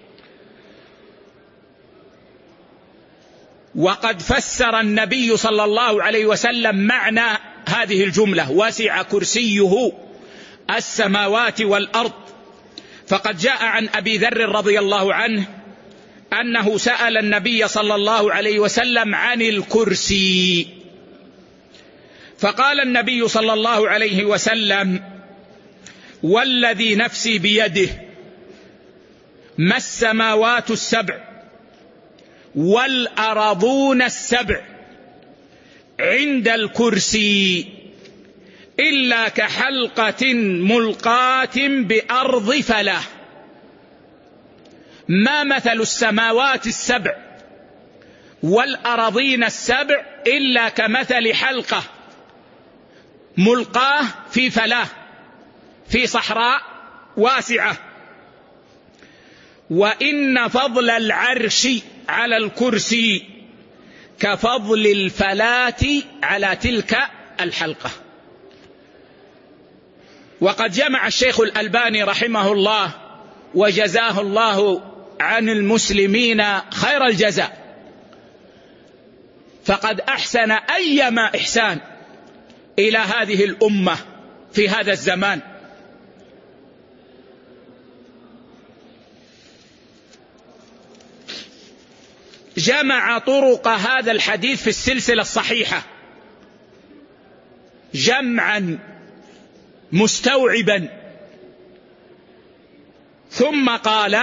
A: وقد فسر النبي صلى الله عليه وسلم معنى هذه الجملة: وسع كرسيه السماوات والأرض. فقد جاء عن أبي ذر رضي الله عنه أنه سأل النبي صلى الله عليه وسلم عن الكرسي، فقال النبي صلى الله عليه وسلم: والذي نفسي بيده ما السماوات السبع والأرضون السبع عند الكرسي إلا كحلقة ملقاة بأرض فلاة. ما مثل السماوات السبع والأرضين السبع إلا كمثل حلقة ملقاه في فلاة، في صحراء واسعة. وإن فضل العرش على الكرسي كفضل الفلاة على تلك الحلقة. وقد جمع الشيخ الألباني رحمه الله وجزاه الله عن المسلمين خير الجزاء، فقد أحسن أيما إحسان إلى هذه الأمة في هذا الزمان. جمع طرق هذا الحديث في السلسلة الصحيحة جمعا مستوعبا، ثم قال: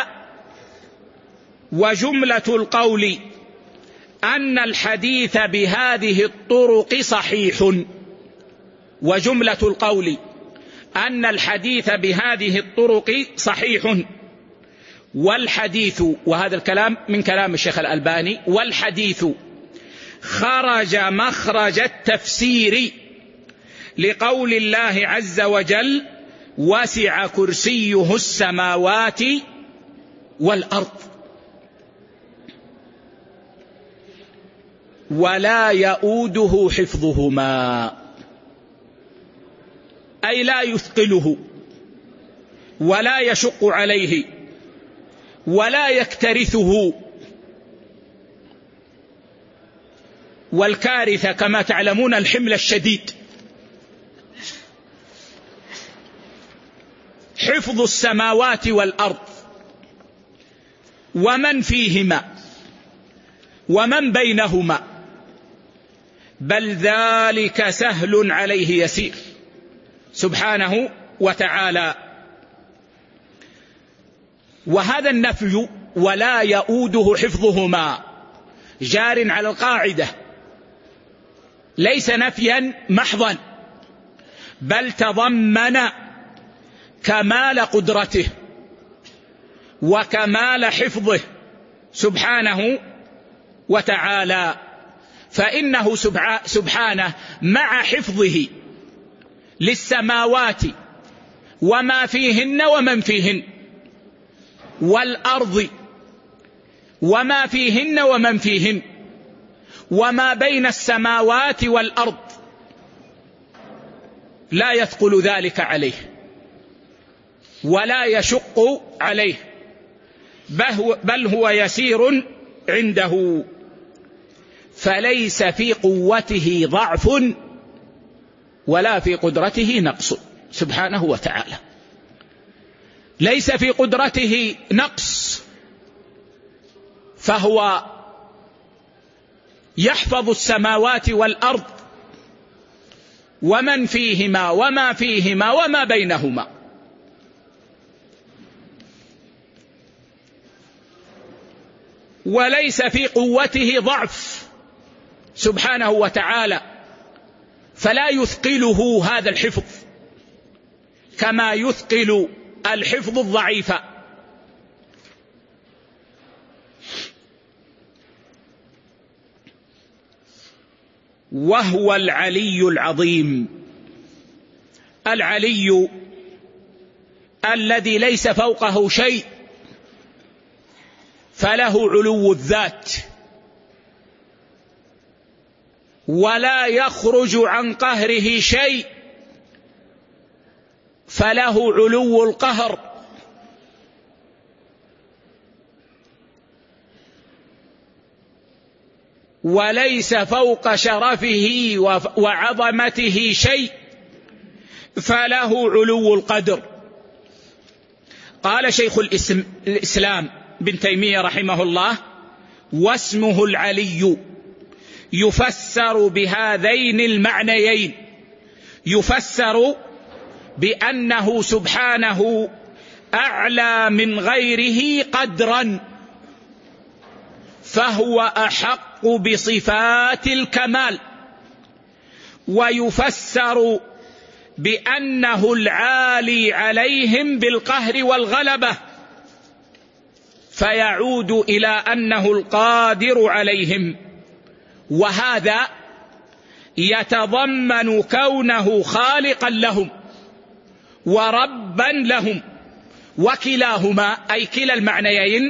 A: وجملة القول أن الحديث بهذه الطرق صحيح. وجملة القول أن الحديث بهذه الطرق صحيح، والحديث، وهذا الكلام من كلام الشيخ الألباني، والحديث خرج مخرج التفسير لقول الله عز وجل: وسع كرسيه السماوات والأرض ولا يؤوده حفظهما، أي لا يثقله ولا يشق عليه ولا يكترثه. والكارثة كما تعلمون الحمل الشديد. حفظ السماوات والأرض ومن فيهما ومن بينهما، بل ذلك سهل عليه يسير سبحانه وتعالى. وهذا النفي ولا يؤوده حفظهما جار على القاعدة، ليس نفيا محضا، بل تضمن كمال قدرته وكمال حفظه سبحانه وتعالى. فإنه سبحانه مع حفظه للسماوات وما فيهن ومن فيهن، والأرض وما فيهن ومن فيهن، وما بين السماوات والأرض، لا يثقل ذلك عليه ولا يشق عليه، بل هو يسير عنده. فليس في قوته ضعف ولا في قدرته نقص سبحانه وتعالى. ليس في قدرته نقص، فهو يحفظ السماوات والأرض ومن فيهما وما فيهما وما بينهما. وليس في قوته ضعف سبحانه وتعالى، فلا يثقله هذا الحفظ كما يثقل الحفظ الضعيف. وهو العلي العظيم، العلي الذي ليس فوقه شيء، فله علو الذات ولا يخرج عن قهره شيء، فله علو القهر. وليس فوق شرفه وعظمته شيء، فله علو القدر. قال شيخ الإسلام ابن تيمية رحمه الله: واسمه العلي يفسر بهذين المعنيين. يفسر بأنه سبحانه أعلى من غيره قدرا، فهو أحق بصفات الكمال. ويفسر بأنه العالي عليهم بالقهر والغلبة، فيعود إلى أنه القادر عليهم. وهذا يتضمن كونه خالقا لهم وربا لهم. وكلاهما أي كلا المعنيين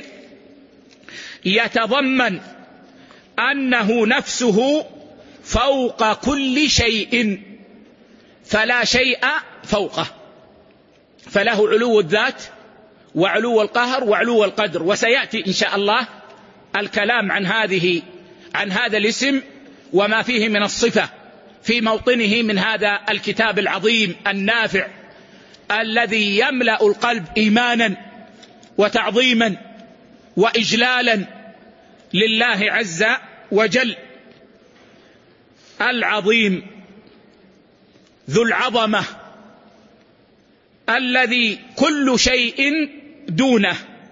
A: يتضمن أنه نفسه فوق كل شيء، فلا شيء فوقه، فله علو الذات وعلو القهر وعلو القدر. وسيأتي إن شاء الله الكلام عن هذه عن هذا الاسم وما فيه من الصفة في موطنه من هذا الكتاب العظيم النافع الذي يملأ القلب إيمانا وتعظيما وإجلالا لله عز وجل. العظيم ذو العظمة الذي كل شيء دونه،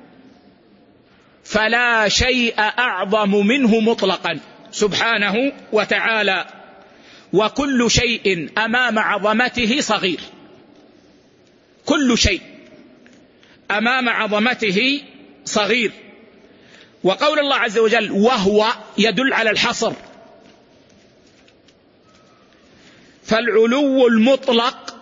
A: فلا شيء أعظم منه مطلقا سبحانه وتعالى، وكل شيء أمام عظمته صغير، كل شيء أمام عظمته صغير. وقول الله عز وجل وهو يدل على الحصر، فالعلو المطلق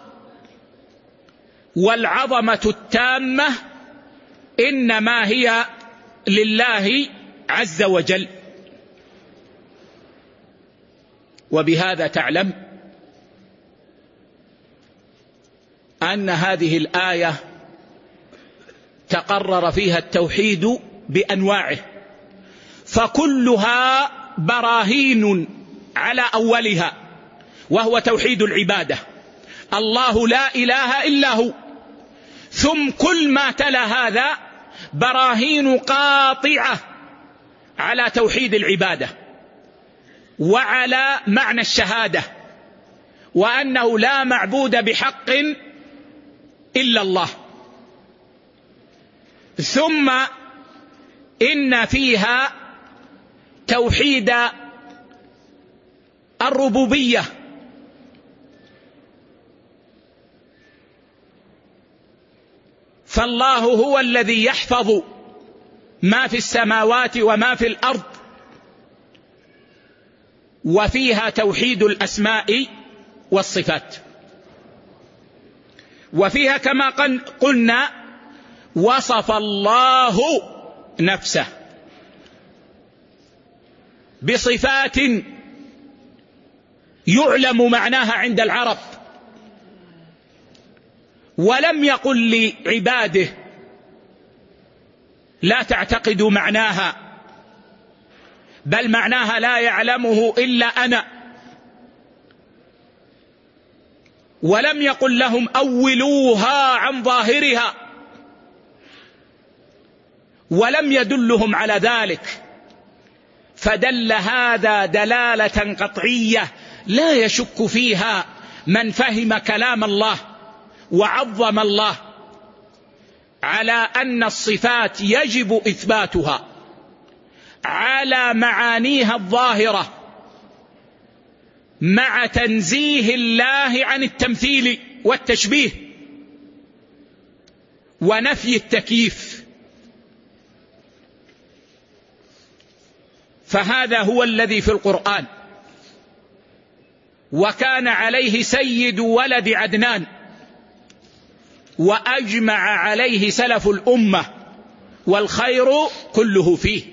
A: والعظمة التامة إنما هي لله عز وجل. وبهذا تعلم أن هذه الآية تقرر فيها التوحيد بأنواعه، فكلها براهين على أولها، وهو توحيد العبادة، الله لا إله إلا هو. ثم كل ما تلا هذا براهين قاطعة على توحيد العبادة وعلى معنى الشهادة، وأنه لا معبود بحق إلا الله. ثم إن فيها توحيد الربوبية، فالله هو الذي يحفظ ما في السماوات وما في الأرض. وفيها توحيد الأسماء والصفات. وفيها كما قلنا وصف الله نفسه بصفات يعلم معناها عند العرب، ولم يقل لعباده لا تعتقدوا معناها، بل معناها لا يعلمه إلا أنا. ولم يقل لهم أولوها عن ظاهرها، ولم يدلهم على ذلك، فدل هذا دلالة قطعية لا يشك فيها من فهم كلام الله وعظم الله، على أن الصفات يجب إثباتها على معانيها الظاهرة، مع تنزيه الله عن التمثيل والتشبيه ونفي التكييف. فهذا هو الذي في القرآن، وكان عليه سيد ولد عدنان، وأجمع عليه سلف الأمة، والخير كله فيه،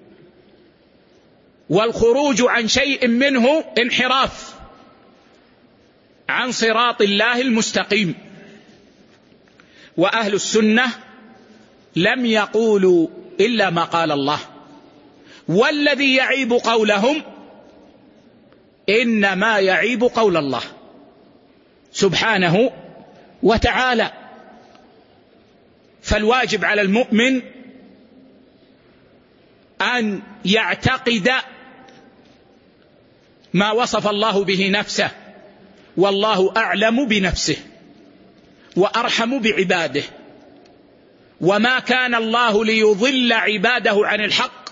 A: والخروج عن شيء منه انحراف عن صراط الله المستقيم. وأهل السنة لم يقولوا إلا ما قال الله، والذي يعيب قولهم إنما يعيب قول الله سبحانه وتعالى. فالواجب على المؤمن أن يعتقد ما وصف الله به نفسه، والله أعلم بنفسه وأرحم بعباده، وما كان الله ليضل عباده عن الحق،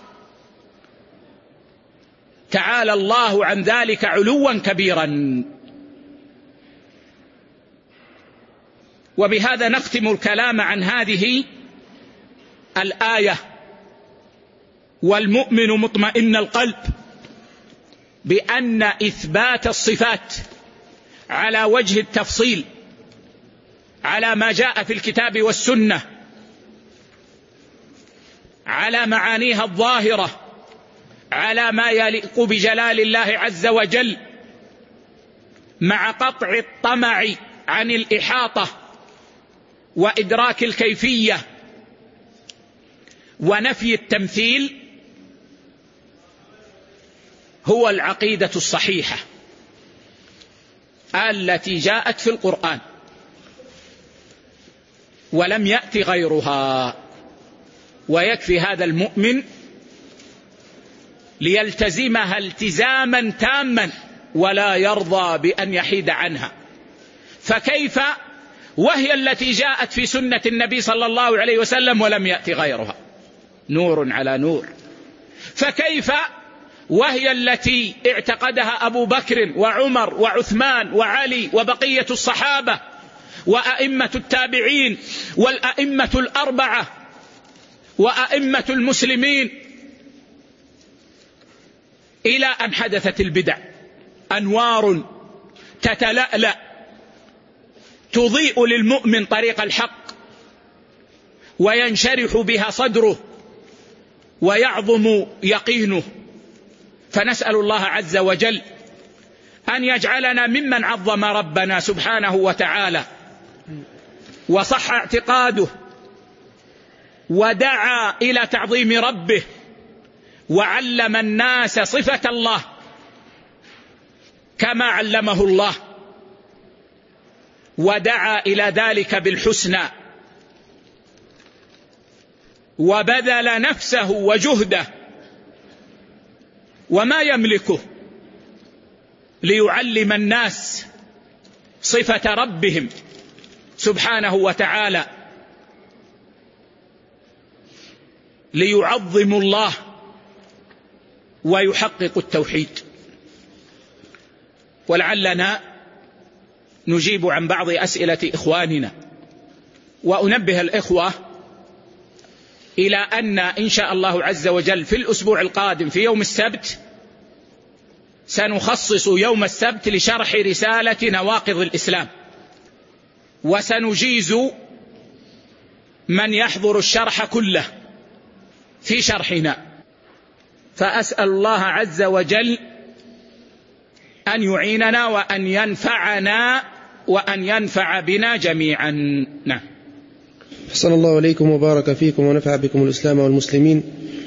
A: تعالى الله عن ذلك علوا كبيرا. وبهذا نختم الكلام عن هذه الآية. والمؤمن مطمئن القلب بأن إثبات الصفات على وجه التفصيل على ما جاء في الكتاب والسنة، على معانيها الظاهرة، على ما يليق بجلال الله عز وجل، مع قطع الطمع عن الإحاطة وإدراك الكيفية ونفي التمثيل، هو العقيدة الصحيحة التي جاءت في القرآن ولم يأت غيرها. ويكفي هذا المؤمن ليلتزمها التزاما تاما ولا يرضى بأن يحيد عنها. فكيف وهي التي جاءت في سنة النبي صلى الله عليه وسلم ولم يأت غيرها؟ نور على نور. فكيف وهي التي اعتقدها أبو بكر وعمر وعثمان وعلي وبقية الصحابة وأئمة التابعين والأئمة الأربعة وأئمة المسلمين إلى أن حدثت البدع؟ أنوار تتلألأ تضيء للمؤمن طريق الحق وينشرح بها صدره ويعظم يقينه. فنسأل الله عز وجل أن يجعلنا ممن عظم ربنا سبحانه وتعالى وصح اعتقاده ودعا إلى تعظيم ربه وعلم الناس صفة الله كما علمه الله، ودعا إلى ذلك بالحسنى، وبذل نفسه وجهده وما يملكه ليعلم الناس صفة ربهم سبحانه وتعالى، ليعظموا الله ويحققوا التوحيد. ولعلنا نجيب عن بعض أسئلة إخواننا، وأنبه الإخوة إلى أن إن شاء الله عز وجل في الأسبوع القادم في يوم السبت سنخصص يوم السبت لشرح رسالة نواقض الإسلام، وسنجيز من يحضر الشرح كله في شرحنا. فأسأل الله عز وجل أن يعيننا وأن ينفعنا وأن ينفع بنا جميعا. نعم.
B: أحسن الله عليكم وبارك فيكم ونفع بكم الإسلام والمسلمين.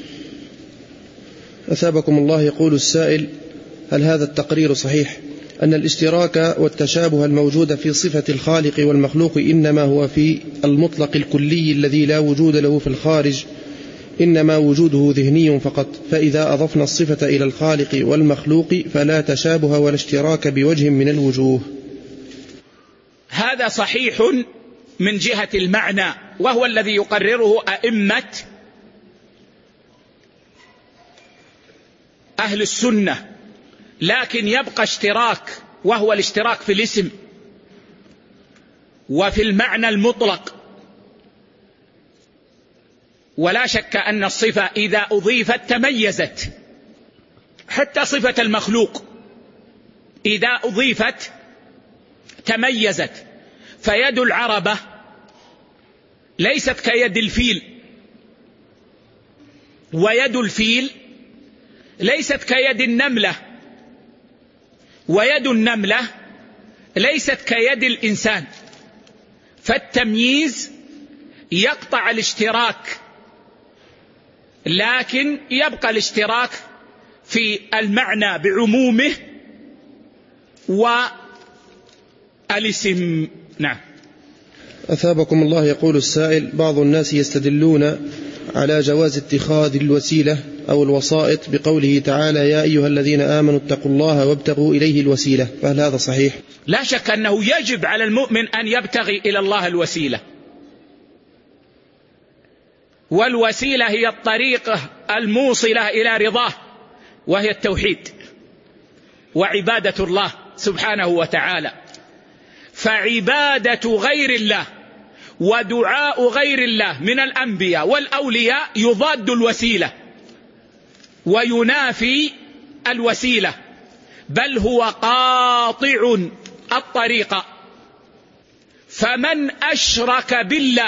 B: أثابكم الله. يقول السائل: هل هذا التقرير صحيح أن الاشتراك والتشابه الموجود في صفة الخالق والمخلوق إنما هو في المطلق الكلي الذي لا وجود له في الخارج، إنما وجوده ذهني فقط، فإذا أضفنا الصفة إلى الخالق والمخلوق فلا تشابه ولا اشتراك بوجه من الوجوه؟
A: هذا صحيح من جهة المعنى، وهو الذي يقرره أئمة أهل السنة، لكن يبقى اشتراك، وهو الاشتراك في الاسم وفي المعنى المطلق. ولا شك أن الصفة إذا أضيفت تميزت، حتى صفة المخلوق إذا أضيفت تميزت. فيد العربة ليست كيد الفيل، ويد الفيل ليست كيد النملة، ويد النملة ليست كيد الإنسان. فالتمييز يقطع الاشتراك، لكن يبقى الاشتراك في المعنى بعمومه والاسم. نعم.
B: أثابكم الله. يقول السائل: بعض الناس يستدلون على جواز اتخاذ الوسيلة أو الوسائط بقوله تعالى: يا أيها الذين آمنوا اتقوا الله وابتغوا إليه الوسيلة، فهل هذا صحيح؟
A: لا شك أنه يجب على المؤمن أن يبتغي إلى الله الوسيلة، والوسيلة هي الطريقة الموصلة إلى رضاه، وهي التوحيد وعبادة الله سبحانه وتعالى. فعبادة غير الله ودعاء غير الله من الأنبياء والأولياء يضاد الوسيلة وينافي الوسيلة، بل هو قاطع الطريق. فمن أشرك بالله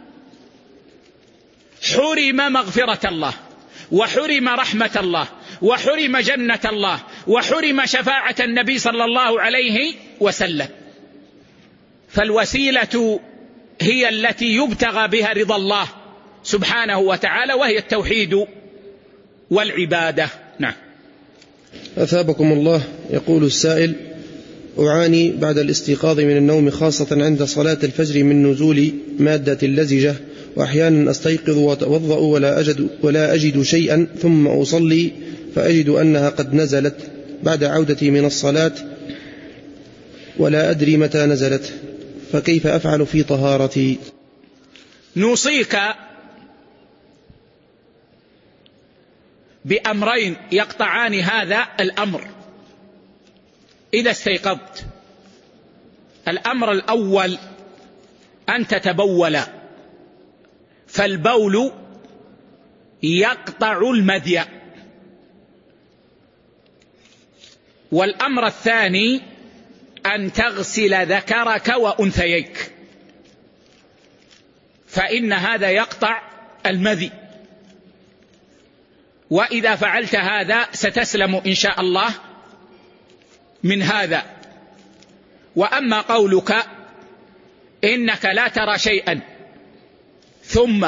A: حرم مغفرة الله، وحرم رحمة الله، وحرم جنة الله، وحرم شفاعة النبي صلى الله عليه وسلم. فالوسيلة هي التي يبتغى بها رضا الله سبحانه وتعالى، وهي التوحيد والعبادة. نعم.
B: أثابكم الله. يقول السائل: أعاني بعد الاستيقاظ من النوم خاصة عند صلاة الفجر من نزول مادة لزجة، وأحيانا أستيقظ وأتوضأ ولا أجد, ولا أجد شيئا، ثم أصلي فأجد أنها قد نزلت بعد عودتي من الصلاة ولا أدري متى نزلت، فكيف أفعل في طهارتي؟
A: نوصيك بأمرين يقطعان هذا الأمر إذا استيقظت. الأمر الأول أن تتبول، فالبول يقطع المذي. والأمر الثاني أن تغسل ذكرك وأنثييك، فإن هذا يقطع المذي، وإذا فعلت هذا ستسلم إن شاء الله من هذا. وأما قولك إنك لا ترى شيئا ثم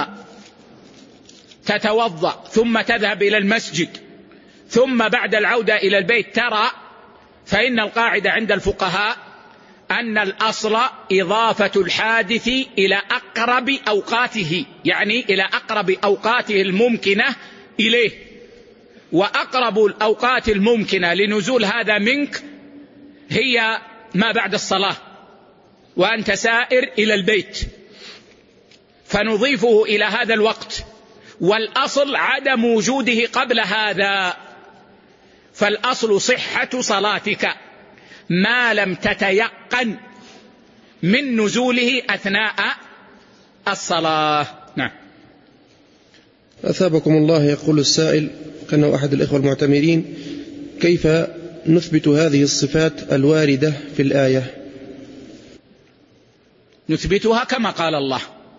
A: تتوضأ ثم تذهب إلى المسجد ثم بعد العودة إلى البيت ترى، فإن القاعدة عند الفقهاء أن الأصل إضافة الحادث إلى أقرب أوقاته، يعني إلى أقرب أوقاته الممكنة إليه، وأقرب الأوقات الممكنة لنزول هذا منك هي ما بعد الصلاة وأنت سائر إلى البيت، فنضيفه إلى هذا الوقت، والأصل عدم وجوده قبل هذا. فالأصل صحة صلاتك ما لم تتيقن من نزوله أثناء الصلاة. نعم.
B: أثابكم الله. يقول السائل: كان أحد الإخوة المعتمرين: كيف نثبت هذه الصفات الواردة في الآية؟
A: نثبتها كما قال الله،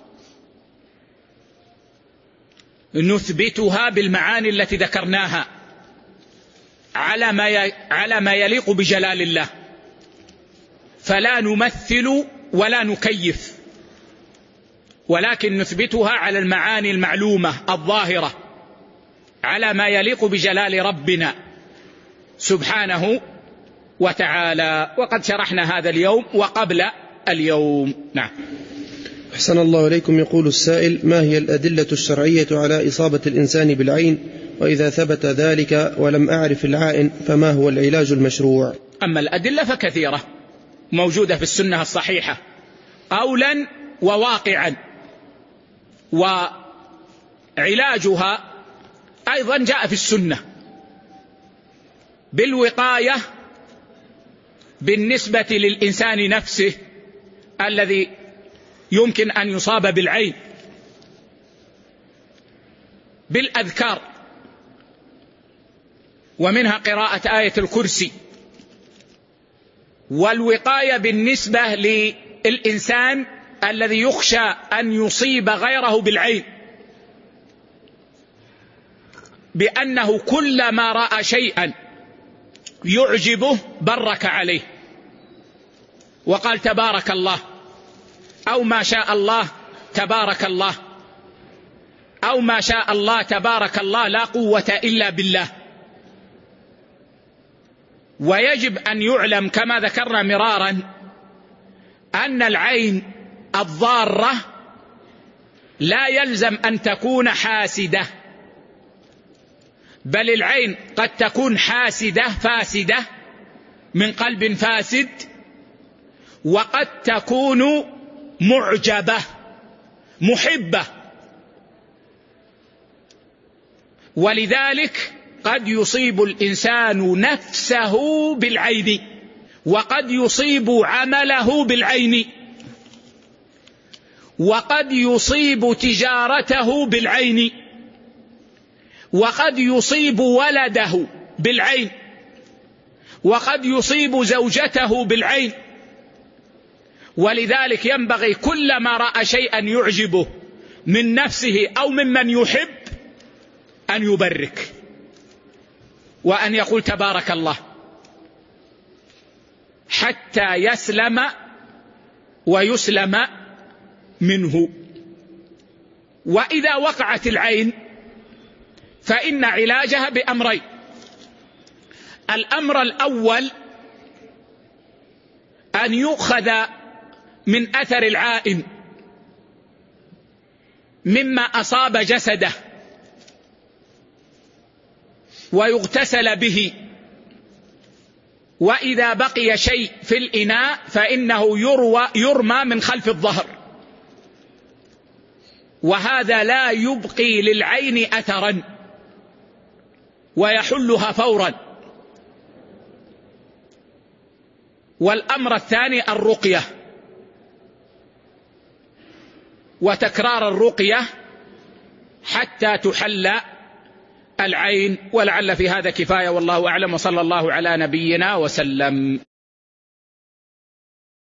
A: نثبتها بالمعاني التي ذكرناها على ما على ما يليق بجلال الله، فلا نمثل ولا نكيف، ولكن نثبتها على المعاني المعلومة الظاهرة على ما يليق بجلال ربنا سبحانه وتعالى. وقد شرحنا هذا اليوم وقبل اليوم. نعم.
B: أحسن الله إليكم. يقول السائل: ما هي الأدلة الشرعية على إصابة الإنسان بالعين؟ وإذا ثبت ذلك ولم أعرف العائن فما هو العلاج المشروع؟
A: أما الأدلة فكثيرة موجودة في السنة الصحيحة قولا وواقعا، وعلاجها أيضا جاء في السنة بالوقاية بالنسبة للإنسان نفسه الذي يمكن أن يصاب بالعين، بالأذكار، ومنها قراءة آية الكرسي. والوقاية بالنسبة للإنسان الذي يخشى أن يصيب غيره بالعين، بأنه كلما رأى شيئا يعجبه برك عليه وقال تبارك الله، أو ما شاء الله تبارك الله، أو ما شاء الله تبارك الله لا قوة إلا بالله. ويجب أن يعلم كما ذكرنا مرارا أن العين الضارة لا يلزم أن تكون حاسدة، بل العين قد تكون حاسدة فاسدة من قلب فاسد، وقد تكون معجبة محبة، ولذلك قد يصيب الإنسان نفسه بالعين، وقد يصيب عمله بالعين، وقد يصيب تجارته بالعين، وقد يصيب ولده بالعين، وقد يصيب زوجته بالعين، ولذلك ينبغي كلما رأى شيئا يعجبه من نفسه أو ممن يحب أن يبرك وأن يقول تبارك الله، حتى يسلم ويسلم منه. وإذا وقعت العين فإن علاجها بأمرين: الأمر الأول أن يؤخذ من أثر العائن مما أصاب جسده ويغتسل به، وإذا بقي شيء في الإناء فإنه يروى يرمى من خلف الظهر، وهذا لا يبقي للعين أثرا ويحلها فورا. والأمر الثاني الرقية، وتكرار الرقية حتى تحل العين. ولعل في هذا كفاية، والله أعلم، وصلى الله على نبينا وسلم.